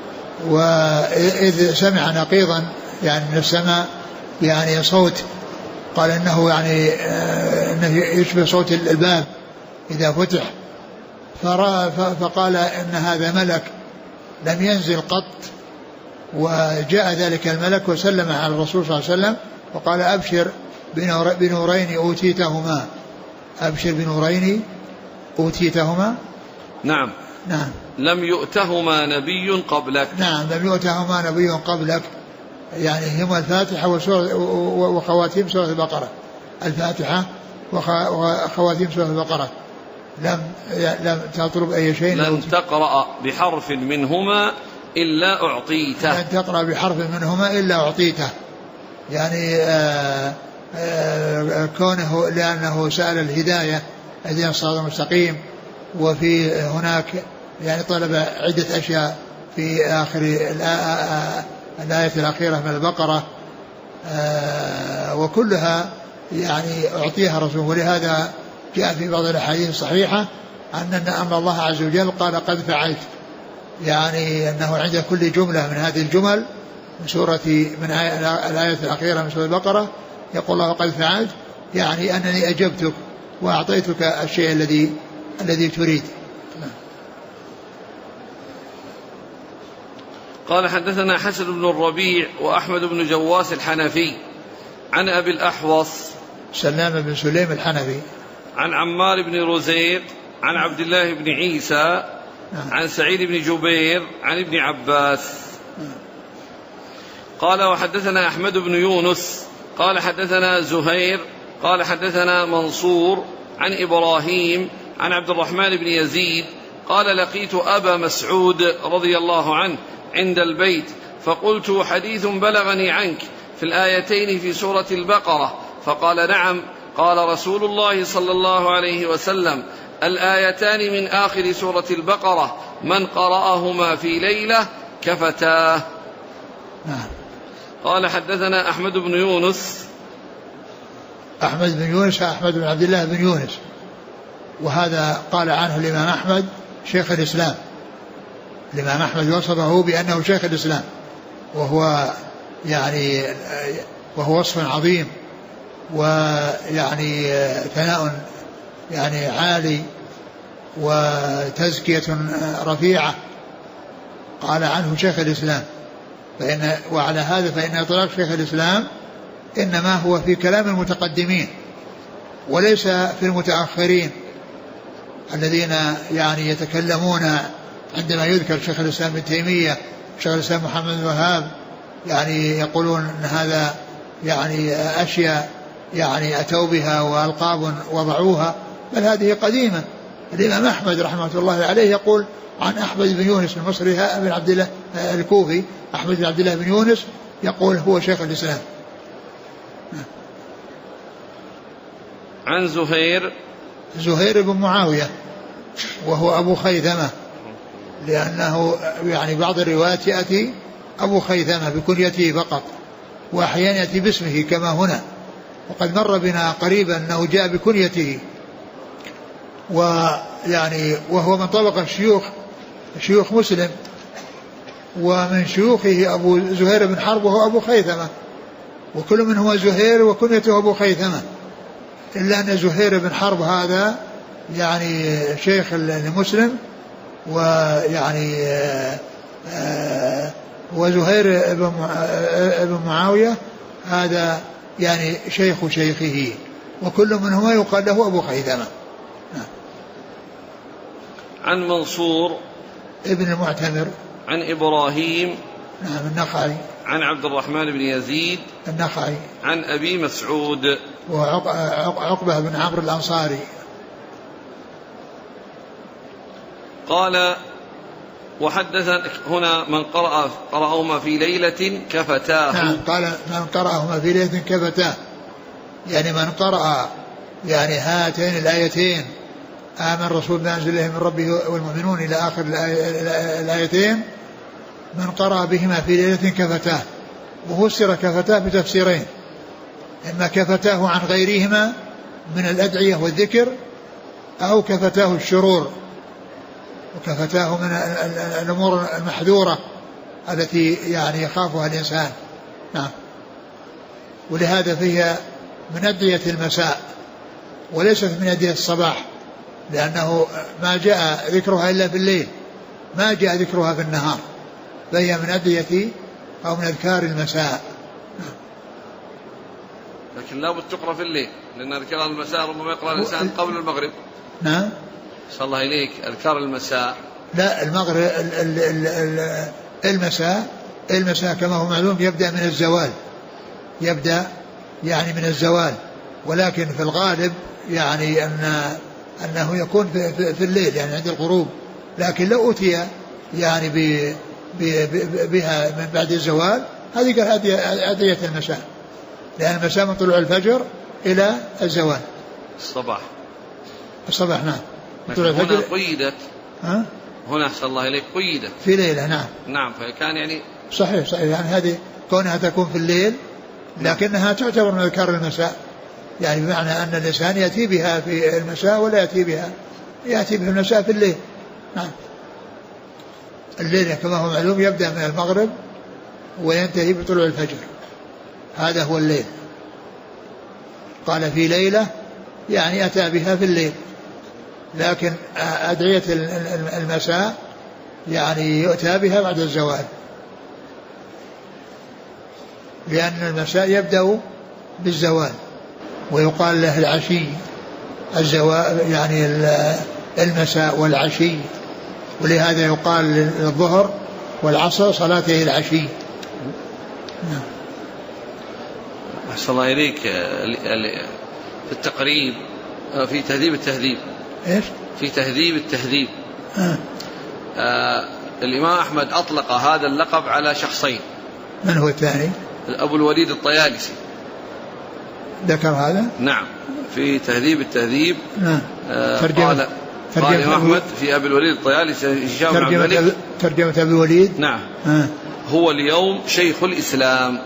وإذ سمع نقيضا يعني من السماء يعني صوت، قال إنه يعني إنه يشبه صوت الباب إذا فتح، فقال إن هذا ملك لم ينزل قط، وجاء ذلك الملك وسلم على الرسول صلى الله عليه وسلم وقال أبشر بنورين أوتيتهما. نعم. لم يؤتهما نبي قبلك. نعم لم يؤتهما نبي قبلك، يعني هما الفاتحة وخواتيم سورة البقرة. الفاتحة وخواتيم سورة البقرة لم تطلب أي شيء، لن تقرأ بحرف منهما إلا أعطيته. يعني كونه لأنه سأل الهداية اهدنا الصراط المستقيم، وفي هناك يعني طلب عدة أشياء في آخر الآية الأخيرة من البقرة، وكلها يعني أعطيها رسول. ولهذا جاء في بعض الأحاديث الصحيحة أن الله عز وجل قال قد فعلت، يعني أنه عند كل جملة من هذه الجمل من الآية الأخيرة من سورة البقرة يقول الله قد فعلت، يعني أنني أجبتك وأعطيتك الشيء الذي تريد. قال حدثنا حسن بن الربيع وأحمد بن جواس الحنفي عن أبي الأحوص سلام بن سليم الحنفي عن عمار بن رزيق عن عبد الله بن عيسى عن سعيد بن جبير عن ابن عباس قال وحدثنا أحمد بن يونس قال حدثنا زهير قال حدثنا منصور عن إبراهيم عن عبد الرحمن بن يزيد قال لقيت أبا مسعود رضي الله عنه عند البيت فقلت حديث بلغني عنك في الآيتين في سورة البقرة، فقال نعم. قال رسول الله صلى الله عليه وسلم الآيتان من آخر سورة البقرة من قرأهما في ليلة كفتاه. قال حدثنا أحمد بن يونس أحمد بن عبد الله بن يونس، وهذا قال عنه الإمام أحمد شيخ الإسلام. الإمام أحمد وصفه بأنه شيخ الإسلام، وهو وصف عظيم، ويعني ثناء يعني عالي وتزكية رفيعة. قال عنه شيخ الإسلام، وعلى هذا فإن إطلاق شيخ الإسلام إنما هو في كلام المتقدمين وليس في المتأخرين الذين يعني يتكلمون عندما يذكر شيخ الإسلام ابن تيمية شيخ الإسلام محمد بن وهاب، يعني يقولون أن هذا يعني أشياء يعني أتوا بها وألقاب وضعوها، بل هذه قديمة. الإمام أحمد رحمة الله عليه يقول عن أحمد بن يونس المصري بن عبد الله الكوفي، أحمد بن عبد الله بن يونس يقول هو شيخ الإسلام. عن زهير بن معاوية وهو أبو خيثمة، لأنه يعني بعض الروايات يأتي أبو خيثمة بكنيته فقط، وأحيانا يأتي باسمه كما هنا، وقد مر بنا قريبا أنه جاء بكنيته، ويعني وهو من طبقة شيوخ مسلم، ومن شيوخه أبو زهير بن حرب وهو أبو خيثمة، وكل منهما زهير وكنيته أبو خيثمة، إلا أن زهير بن حرب هذا يعني شيخ لمسلم، ويعني وزهير بن معاوية هذا يعني شيخ شيخه، وكل منهما يقال له أبو خيثمة. عن منصور ابن المعتمر عن إبراهيم النخعي عن عبد الرحمن بن يزيد النخعي عن أبي مسعود وعقبة بن عمرو الأنصاري. قال وحدث هنا من قرأهما في ليلة كفتاه. نعم، قال من قرأهما في ليلة كفتاه، يعني من قرأ يعني هاتين الآيتين آمن رسول الله أنزل إليه من ربه والمؤمنون إلى آخر الآيتين، من قرأ بهما في ليلة كفتاه. وفسر كفتاه بتفسيرين، إما كفتاه عن غيرهما من الأدعية والذكر، أو كفتاه الشرور وكفتاه من الأمور المحذورة التي يعني يخافها الإنسان. نعم. ولهذا فيها من أدعية المساء وليست من أدعية الصباح، لأنه ما جاء ذكرها إلا في الليل، ما جاء ذكرها في النهار، فهي من أدعية أو من أذكار المساء. لكن لا بد تقرأ في الليل، لأن أذكار المساء ربما يقرأ الإنسان قبل المغرب. نعم. صلى الله إليك. أذكار المساء لا، المغرب المساء كما هو معلوم يبدأ من الزوال، يبدأ يعني من الزوال، ولكن في الغالب يعني أنه يكون في الليل يعني عند الغروب، لكن لو أتي يعني بها من بعد الزوال هذه أدعية المساء، لأن المساء من طلوع الفجر إلى الزوال. الصباح نعم. هنا قيدت هنا أحسن الله إليك قيدت في ليلة. نعم فكان يعني صحيح يعني هذه كونها تكون في الليل لكنها تعتبر من أذكار المساء، يعني بمعنى أن الإنسان يأتي بها في المساء ولا يأتي بها المساء في الليل. نعم. الليل كما هو معلوم يبدأ من المغرب وينتهي بطلوع الفجر، هذا هو الليل. قال في ليلة يعني أتى بها في الليل، لكن أدعية المساء يعني يؤتى بها بعد الزوال، لأن المساء يبدأ بالزوال، ويقال له العشي الزوال، يعني المساء والعشي، ولهذا يقال للظهر والعصر صلاتي العشي. أحسن الله إليك. في التقريب في تهذيب التهذيب، إيش؟ في تهذيب التهذيب الإمام أحمد أطلق هذا اللقب على شخصين. من هو الثاني؟ أبو الوليد الطيالسي ذكر هذا؟ نعم، في تهذيب التهذيب. نعم. قال الإمام أحمد في أبي الوليد الطيالسي ترجمة أبي الوليد. نعم. هو اليوم شيخ الإسلام.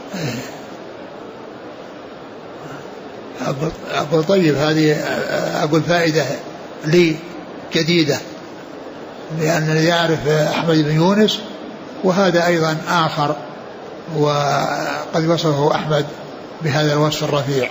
أقول طيب، هذه أقول فائدة لي جديدة، لأنني يعرف أحمد بن يونس، وهذا أيضا آخر، وقد وصفه أحمد بهذا الوصف الرفيع.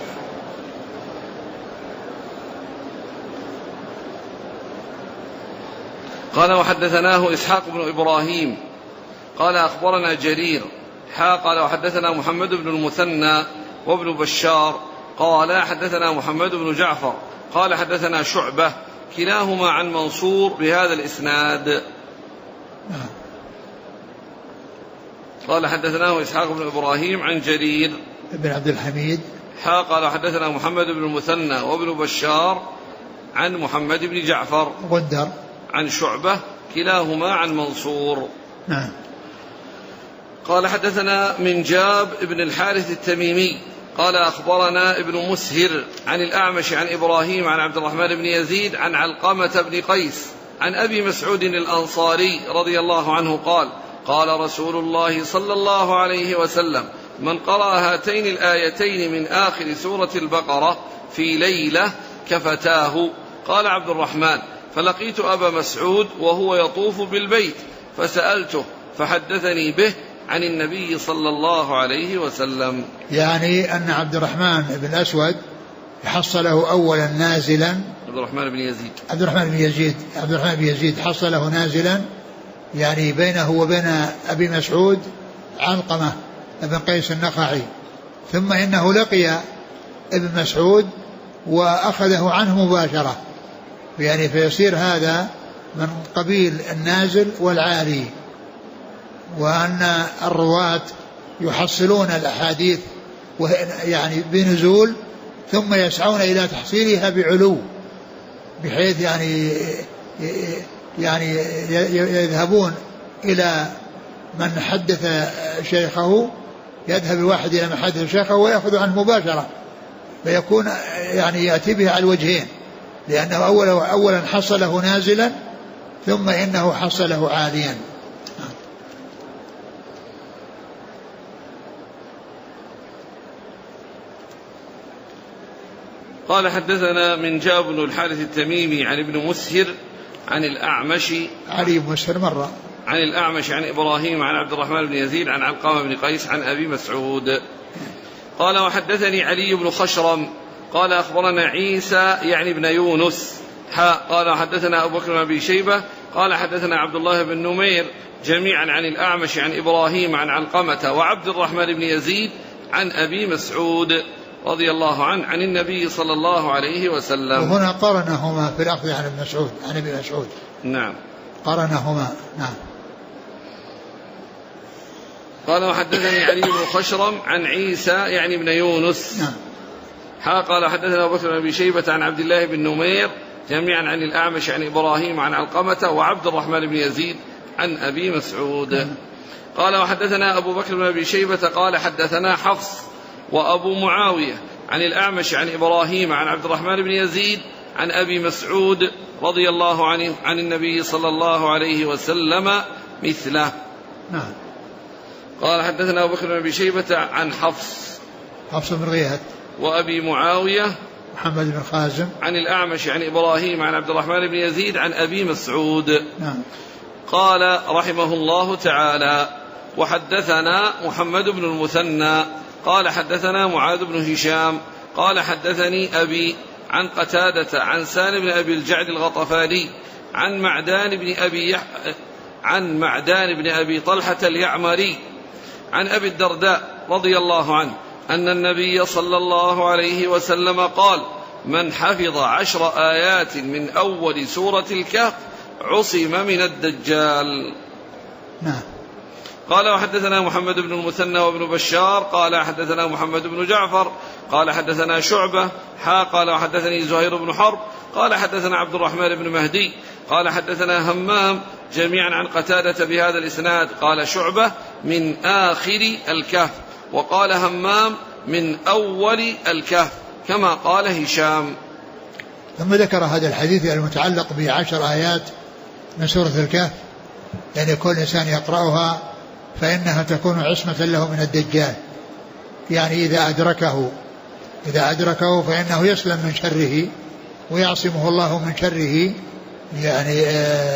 قال وحدثناه إسحاق بن إبراهيم قال أخبرنا جرير قال وحدثنا محمد بن المثنى وابن بشار قال حدثنا محمد بن جعفر قال حدثنا شعبة كلاهما عن منصور بهذا الإسناد. قال حدثناه إسحاق بن إبراهيم عن جرير بن عبد الحميد قال حدثنا محمد بن المثنى وابن بشار عن محمد بن جعفر غندر عن شعبة كلاهما عن منصور. نعم. قال حدثنا منجاب بن الحارث التميمي قال أخبرنا ابن مسهر عن الأعمش عن إبراهيم عن عبد الرحمن بن يزيد عن علقمة بن قيس عن أبي مسعود الأنصاري رضي الله عنه قال قال رسول الله صلى الله عليه وسلم من قرأ هاتين الآيتين من آخر سورة البقرة في ليلة كفتاه. قال عبد الرحمن فلقيت أبا مسعود وهو يطوف بالبيت فسألته فحدثني به عن النبي صلى الله عليه وسلم. يعني أن عبد الرحمن بن الأسود حصله أولا نازلا، عبد الرحمن بن يزيد حصله نازلا، يعني بينه وبين أبي مسعود علقمة بن قيس النخعي، ثم إنه لقي ابن مسعود وأخذه عنه مباشرة، يعني فيصير هذا من قبيل النازل والعالي، وأن الرواة يحصلون الأحاديث يعني بنزول ثم يسعون إلى تحصيلها بعلو، بحيث يعني يذهبون إلى من حدث شيخه، يذهب الواحد إلى من حدث شيخه ويأخذ عنه مباشرة، فيكون يعني يأتي بها على الوجهين، لأنه أولا حصله نازلا ثم إنه حصله عاليا. قال حدثنا منجاب بن الحارث التميمي عن ابن مسهر عن الأعمش علي بن مسهر مرة عن الأعمش عن إبراهيم عن عبد الرحمن بن يزيد عن علقمة بن قيس عن أبي مسعود. قال وحدثني علي بن خشرم قال أخبرنا عيسى يعني ابن يونس قال حدثنا أبو بكر بن أبي شيبة قال حدثنا عبد الله بن نمير جميعا عن الأعمش عن إبراهيم عن علقمة وعبد الرحمن بن يزيد عن أبي مسعود رضي الله عنه عن النبي صلى الله عليه وسلم. وهنا قرنهما في الأخذ عن ابن مسعود عن ابن مسعود. نعم قرنهما. نعم. قال وحدثني علي بن خشرم عن عيسى يعني ابن يونس. نعم. قال حدثنا أبو بكر بن أبي شيبة عن عبد الله بن نمير جميعا عن الأعمش عن إبراهيم عن علقمة وعبد الرحمن بن يزيد عن أبي مسعود. قال وحدثنا أبو بكر بن أبي شيبة قال حدثنا حفص وأبو معاوية عن الأعمش عن إبراهيم عن عبد الرحمن بن يزيد عن أبي مسعود رضي الله عنه عن النبي صلى الله عليه وسلم مثله. نعم. قال حدثنا أبو بكر بن أبي شيبة عن حفص بن غياث وأبي معاوية محمد بن خازم عن الأعمش عن إبراهيم عن عبد الرحمن بن يزيد عن أبي مسعود. نعم. قال رحمه الله تعالى: وحدثنا محمد بن المثنى قال حدثنا معاذ بن هشام قال حدثني أبي عن قتادة عن سالم بن أبي الجعد الغطفاني عن معدان بن أبي طلحة اليعمري عن أبي الدرداء رضي الله عنه أن النبي صلى الله عليه وسلم قال: من حفظ 10 آيات من أول سورة الكهف عصم من الدجال. نعم. قال: وحدثنا محمد بن المثنى وابن بشار قال حدثنا محمد بن جعفر قال حدثنا شعبة قال وحدثني زهير بن حرب قال حدثنا عبد الرحمن بن مهدي قال حدثنا همام جميعا عن قتادة بهذا الإسناد. قال شعبة: من آخر الكهف، وقال همام: من أول الكهف، كما قال هشام. ثم ذكر هذا الحديث المتعلق ب10 آيات من سورة الكهف، يعني كل إنسان يقرأها فإنها تكون عصمة له من الدجال، يعني إذا أدركه فإنه يسلم من شره ويعصمه الله من شره، يعني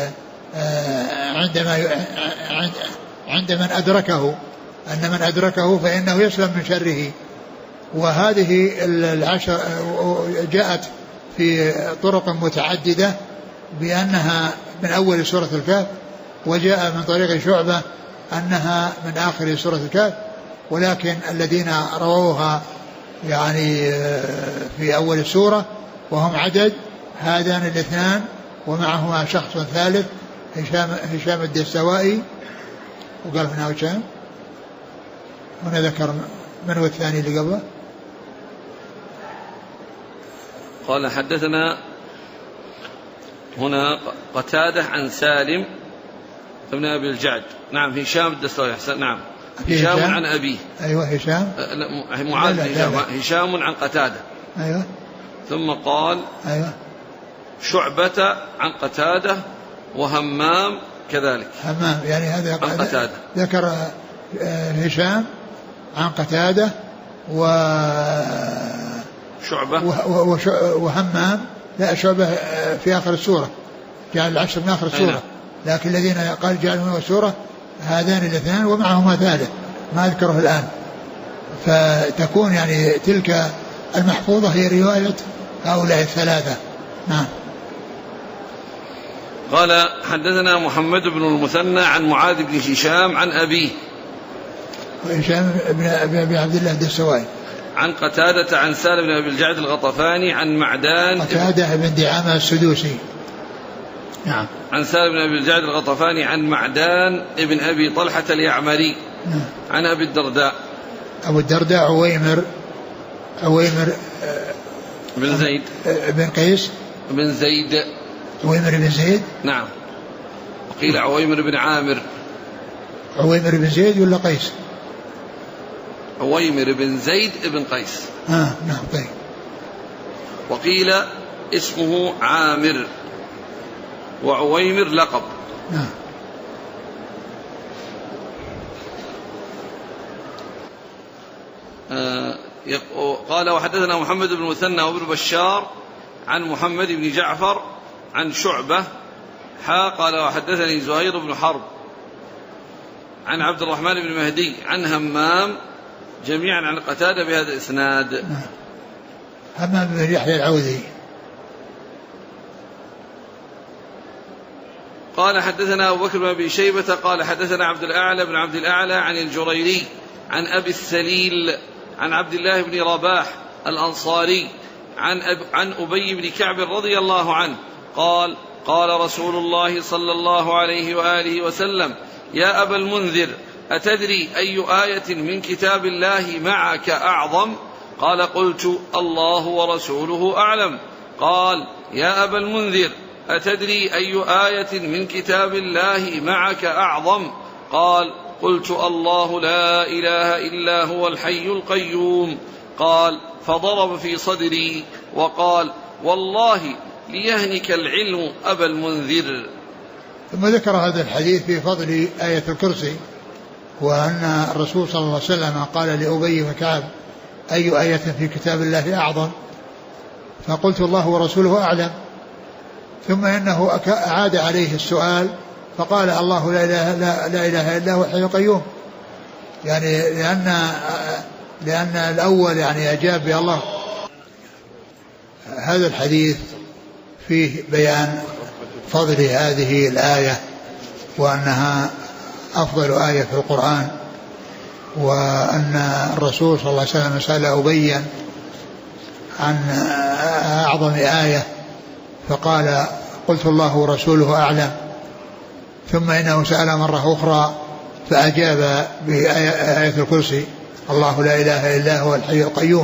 عند من أدركه، أن من أدركه فإنه يسلم من شره. وهذه 10 جاءت في طرق متعددة بأنها من أول سورة الكهف، وجاء من طريق شعبة أنها من آخر سورة الكهف، ولكن الذين رووها يعني في أول السورة وهم عدد هذان الاثنان، ومعهما شخص ثالث هشام الدستوائي، وقال هنا هشام، هنا ذكر من هو الثاني اللي قبله؟ قال حدثنا هنا قتادة عن سالم ابن أبي الجعد. نعم. هشام الدستوائي. نعم. هشام عن أبيه. أيوة هشام. معاذ هشام عن قتادة. أيوة. ثم قال: أيوة. شعبة عن قتادة وهمام كذلك. همام يعني هذا عن قتادة. ذكر هشام عن قتادة شعبة وهمام. لا، شعبة في آخر السورة، جعل 10 من آخر السورة، لكن الذين قال جعلوا من السورة هذان الاثنان ومعهما ثالث ما أذكره الآن. فتكون يعني تلك المحفوظة هي رواية هؤلاء الثلاثة. نعم. قال حدثنا محمد بن المثنى عن معاذ بن هشام عن أبيه هشام بن أبي عبد الله الدستوائي عن قتادة عن سالم بن أبي الجعد الغطفاني عن معدان قتادة بن دعامة السدوسي. نعم. عن سالم بن أبي الجعد الغطفاني عن معدان ابن أبي طلحة اليعمري. نعم. عن أبي الدرداء. أبو الدرداء عويمر بن زيد بن قيس بن زيد. عويمر بن زيد. نعم. وقيل عويمر بن عامر. عويمر بن زيد ولا قيس؟ عويمر بن زيد بن قيس. نعم. طيب. وقيل اسمه عامر وعويمر لقب. نعم. قال وحدثنا محمد بن المثنى وابن بشار عن محمد بن جعفر عن شعبة قال وحدثني زهير بن حرب عن عبد الرحمن بن مهدي عن همام جميعا عن قتادة بهذا الإسناد. همام بن يحيى العوذي. قال حدثنا أبو بكر بن أبي شيبة قال حدثنا عبد الأعلى بن عبد الأعلى عن الجريري عن أبي السليل عن عبد الله بن رباح الأنصاري عن أبي بن كعب رضي الله عنه قال قال رسول الله صلى الله عليه وآله وسلم: يا أبا المنذر، أتدري أي آية من كتاب الله معك أعظم؟ قال: قلت: الله ورسوله أعلم. قال: يا أبا المنذر، أتدري أي آية من كتاب الله معك أعظم؟ قال: قلت: الله لا إله إلا هو الحي القيوم. قال: فضرب في صدري وقال: والله ليهنك العلم أبا المنذر. ثم ذكر هذا الحديث في فضل آية الكرسي، وأن الرسول صلى الله عليه وسلم قال لأبي بن كعب: أي آية في كتاب الله أعظم؟ فقلت الله ورسوله أعلم. ثم إنه أعاد عليه السؤال فقال الله لا إله إلا هو الحي القيوم، يعني لأن الأول يعني أجاب بالله. هذا الحديث فيه بيان فضل هذه الآية وأنها أفضل آية في القرآن، وأن الرسول صلى الله عليه وسلم سأل أبي عن أعظم آية فقال قلت الله ورسوله أعلم. ثم إنه سأل مرة أخرى فأجاب بآية الكرسي الله لا إله إلا هو الحي القيوم،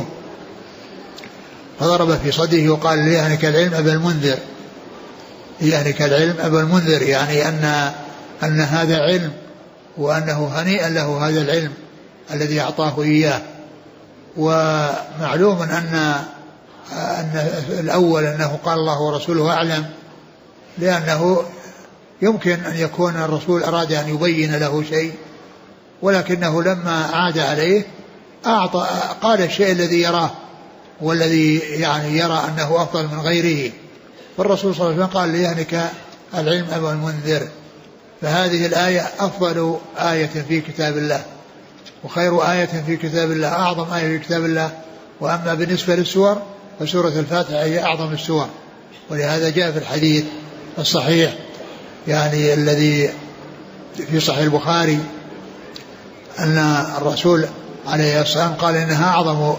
فضرب في صدره وقال ليهنك العلم أبا المنذر، ليهنك العلم أبا المنذر، يعني أن هذا علم وأنه هنيئا له هذا العلم الذي أعطاه إياه. ومعلوم أن الأول أنه قال الله ورسوله أعلم، لأنه يمكن أن يكون الرسول أراد أن يبين له شيء، ولكنه لما عاد عليه قال الشيء الذي يراه والذي يعني يرى أنه أفضل من غيره. فالرسول صلى الله عليه وسلم قال ليهنك العلم أبا المنذر. فهذه الآية أفضل آية في كتاب الله وخير آية في كتاب الله، أعظم آية في كتاب الله. وأما بالنسبة للسور فسورة الفاتحة هي أعظم السور، ولهذا جاء في الحديث الصحيح يعني الذي في صحيح البخاري أن الرسول عليه الصلاة والسلام قال إنها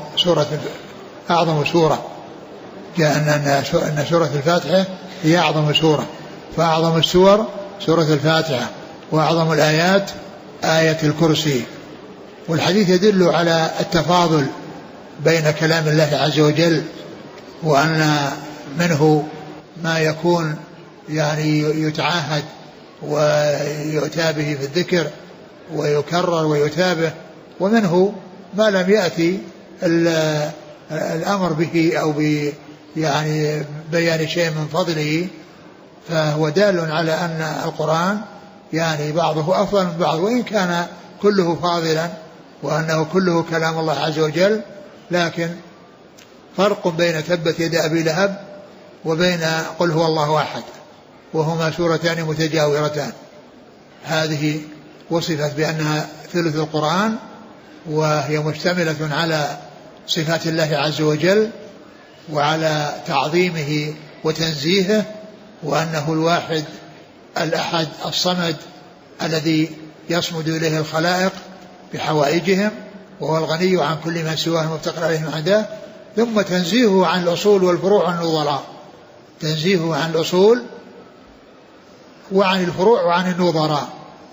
أعظم سورة، جاء أن سورة الفاتحة هي أعظم سورة، فأعظم السور سورة الفاتحة، وأعظم الآيات آية الكرسي. والحديث يدل على التفاضل بين كلام الله عز وجل، وأن منه ما يكون يعني يتعاهد ويؤتى به في الذكر ويكرر ويتابه، ومنه ما لم يأتي الأمر به أو يعني بيان شيء من فضله، فهو دال على أن القرآن يعني بعضه أفضل من بعض، وإن كان كله فاضلا وأنه كله كلام الله عز وجل، لكن فرق بين تبت يد أبي لهب وبين قل هو الله أحد، وهما سورتان متجاورتان. هذه وصفت بأنها ثلث القرآن، وهي مشتملة على صفات الله عز وجل وعلى تعظيمه وتنزيهه، وأنه الواحد الأحد الصمد الذي يصمد إليه الخلائق بحوائجهم، وهو الغني عن كل من سواه المفتقر عليه من عداه. ثم تنزيهه عن الأصول والفروع والنظراء، تنزيهه عن الأصول وعن الفروع وعن النظراء،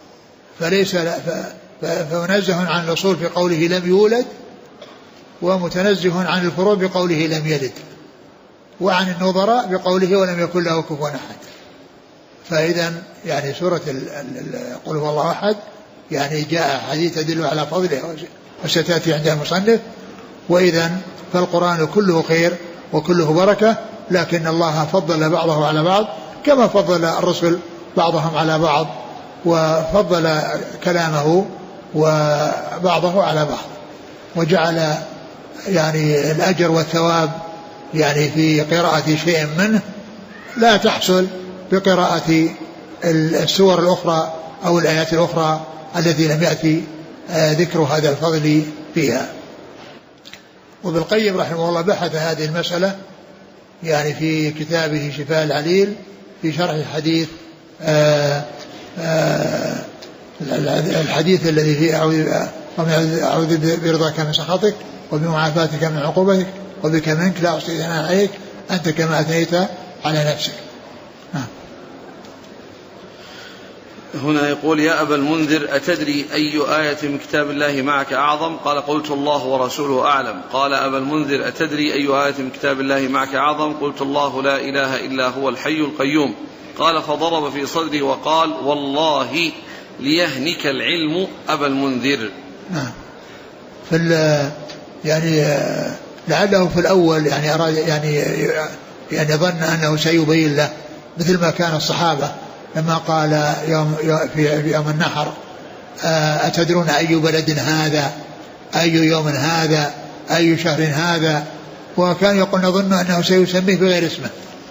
فمنزه عن الأصول في قوله لم يولد، ومتنزه عن الفروع بقوله لم يلد، وعن النظراء بقوله ولم يكن له كفوا أحد. فإذا يعني سورة قل هو الله أحد يعني جاء حديث يدل على فضله وستأتي عند المصنف. وإذا فالقرآن كله خير وكله بركة، لكن الله فضل بعضه على بعض كما فضل الرسل بعضهم على بعض، وفضل كلامه وبعضه على بعض، وجعل يعني الأجر والثواب يعني في قراءة شيء منه لا تحصل بقراءة السور الأخرى أو الآيات الأخرى التي لم يأتي ذكر هذا الفضل فيها. وابن القيم رحمه الله بحث هذه المسألة يعني في كتابه شفاء العليل في شرح حديث الحديث الذي فيه أعوذ برضاك من سخطك وبمعافاتك من عقوبتك وبك منك لا أحصي ثناء عليك أنت كما أثنيت على نفسك. هنا يقول يا أبا المنذر أتدري أي آية من كتاب الله معك أعظم؟ قال قلت الله ورسوله أعلم. قال أبا المنذر أتدري أي آية من كتاب الله معك أعظم؟ قلت الله لا إله إلا هو الحي القيوم. قال فضرب في صدري وقال والله ليهنك العلم أبا المنذر. يعني لعله في الأول يعني أراد يعني ظن أنه سيبين له مثل ما كان الصحابة لما قال في يوم النحر أتدرون أي بلد هذا أي يوم هذا، أي شهر هذا، وكان يقول نظن أنه سيسميه بغير اسمه،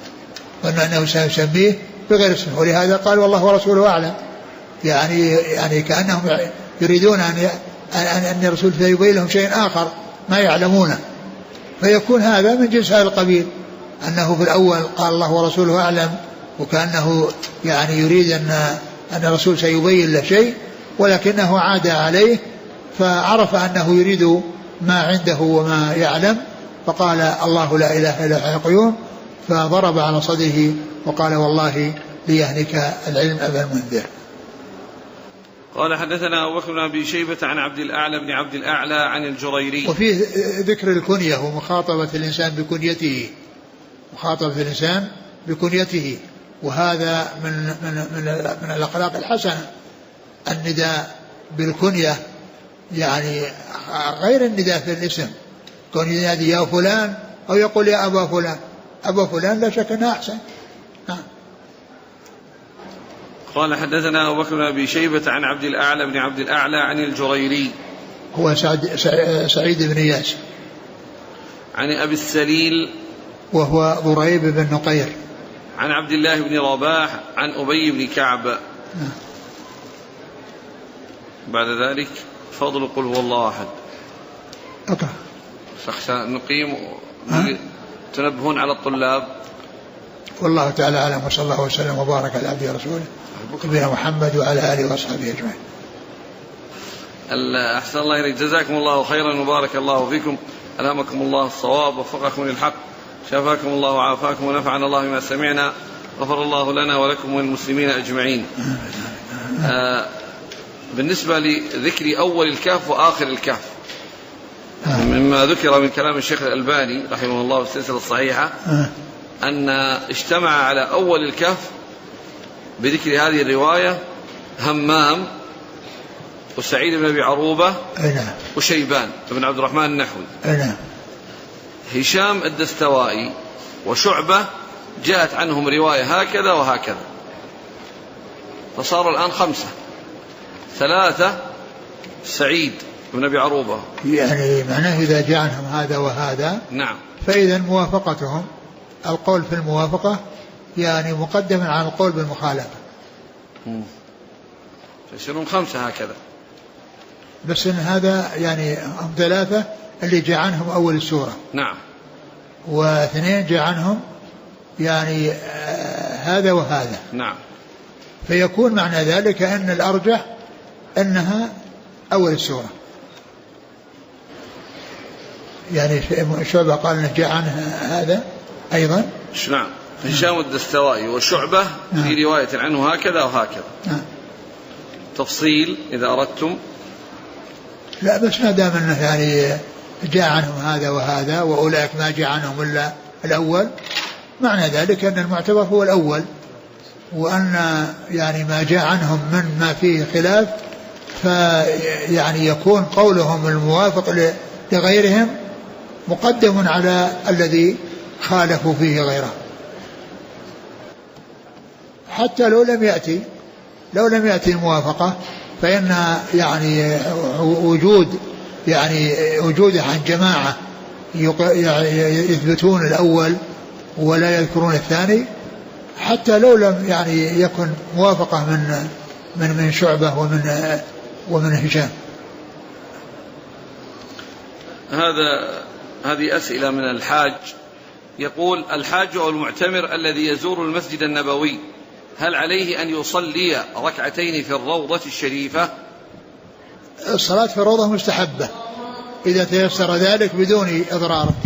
ولهذا قال والله ورسوله أعلم. يعني كأنهم يريدون أن الرسول سيبين لهم شيء آخر ما يعلمونه، فيكون هذا من جنس هذا القبيل، أنه في الأول قال الله ورسوله أعلم، وكأنه يعني يريد أن الرسول سيبين له شيء، ولكنه عاد عليه فعرف أنه يريد ما عنده وما يعلم، فقال الله لا إله إلا هو القيوم، فضرب على صدره وقال والله ليهلك العلم أبا المنذر. قال حدثنا أبو بكر بن أبي شيبة عن عبد الأعلى بن عبد الأعلى عن الجريري. وفيه ذكر الكنية ومخاطبة الإنسان بكنيته، وهذا من الأخلاق الحسنة النداء بالكنية، يعني غير النداء في الاسم، كون ينادي يا فلان أو يقول يا أبا فلان لا شك أنه أحسن. قال حدثنا أبو بكر بن أبي شيبة عن عبد الأعلى بن عبد الأعلى عن الجريري هو سعيد بن إياس، عن أبي السليل وهو ضريب بن نقير، عن عبد الله بن رباح عن أبي بن كعب. بعد ذلك فضل قل هو الله أحد. أقرأ. فخشى نقيم تنبهون على الطلاب. والله تعالى أعلم، وصلى الله وسلم وبارك على عبده ورسوله نبينا محمد وعلى آله وأصحابه أجمعين. أحسن الله إليك، جزاكم الله خيرا وبارك الله فيكم، ألهمكم الله الصواب ووفقكم للحق، شفاكم الله وعافاكم ونفعنا الله بما سمعنا، غفر الله لنا ولكم وللمسلمين أجمعين. بالنسبة لذكر أول الكهف وآخر الكهف، مما ذكر من كلام الشيخ الألباني رحمه الله في السلسلة الصحيحة أن اجتمع على أول الكهف بذكر هذه الرواية همام وسعيد بن أبي عروبة وشيبان بن عبد الرحمن النحوي. هشام الدستوائي وشعبة جاءت عنهم رواية هكذا وهكذا، فصار الآن 5، 3 سعيد بن أبي عروبة، يعني معناه إذا جاء عنهم هذا وهذا نعم، فإذا موافقتهم القول في الموافقة يعني مقدم على القول بالمخالفة، فيصيرون 5 هكذا. بس إن هذا يعني هم 3 اللي جاء عنهم أول السورة، نعم، و2 جاء عنهم يعني هذا وهذا، نعم، فيكون معنى ذلك أن الأرجح أنها أول السورة. يعني شعبة قال أنه جاء عنه هذا أيضا، نعم، هشام الدستوائي وشعبة في رواية عنه هكذا وهكذا. تفصيل إذا أردتم، لا بس ما دام أنه يعني جاء عنهم هذا وهذا وأولئك ما جاء عنهم إلا الأول، معنى ذلك أن المعتبر هو الأول، وأن يعني ما جاء عنهم من ما فيه خلاف فيعني يكون قولهم الموافق لغيرهم مقدم على الذي خالفوا فيه غيره، حتى لو لم يأتي الموافقة، فإن يعني وجود عن جماعة يثبتون الأول ولا يذكرون الثاني، حتى لو لم يعني يكن موافقة من شعبة ومن هشام. هذه أسئلة من الحاج، يقول: الحاج أو المعتمر الذي يزور المسجد النبوي هل عليه أن يصلي ركعتين في الروضة الشريفة؟ الصلاة في الروضة مستحبة إذا تيسر ذلك بدون إضرار.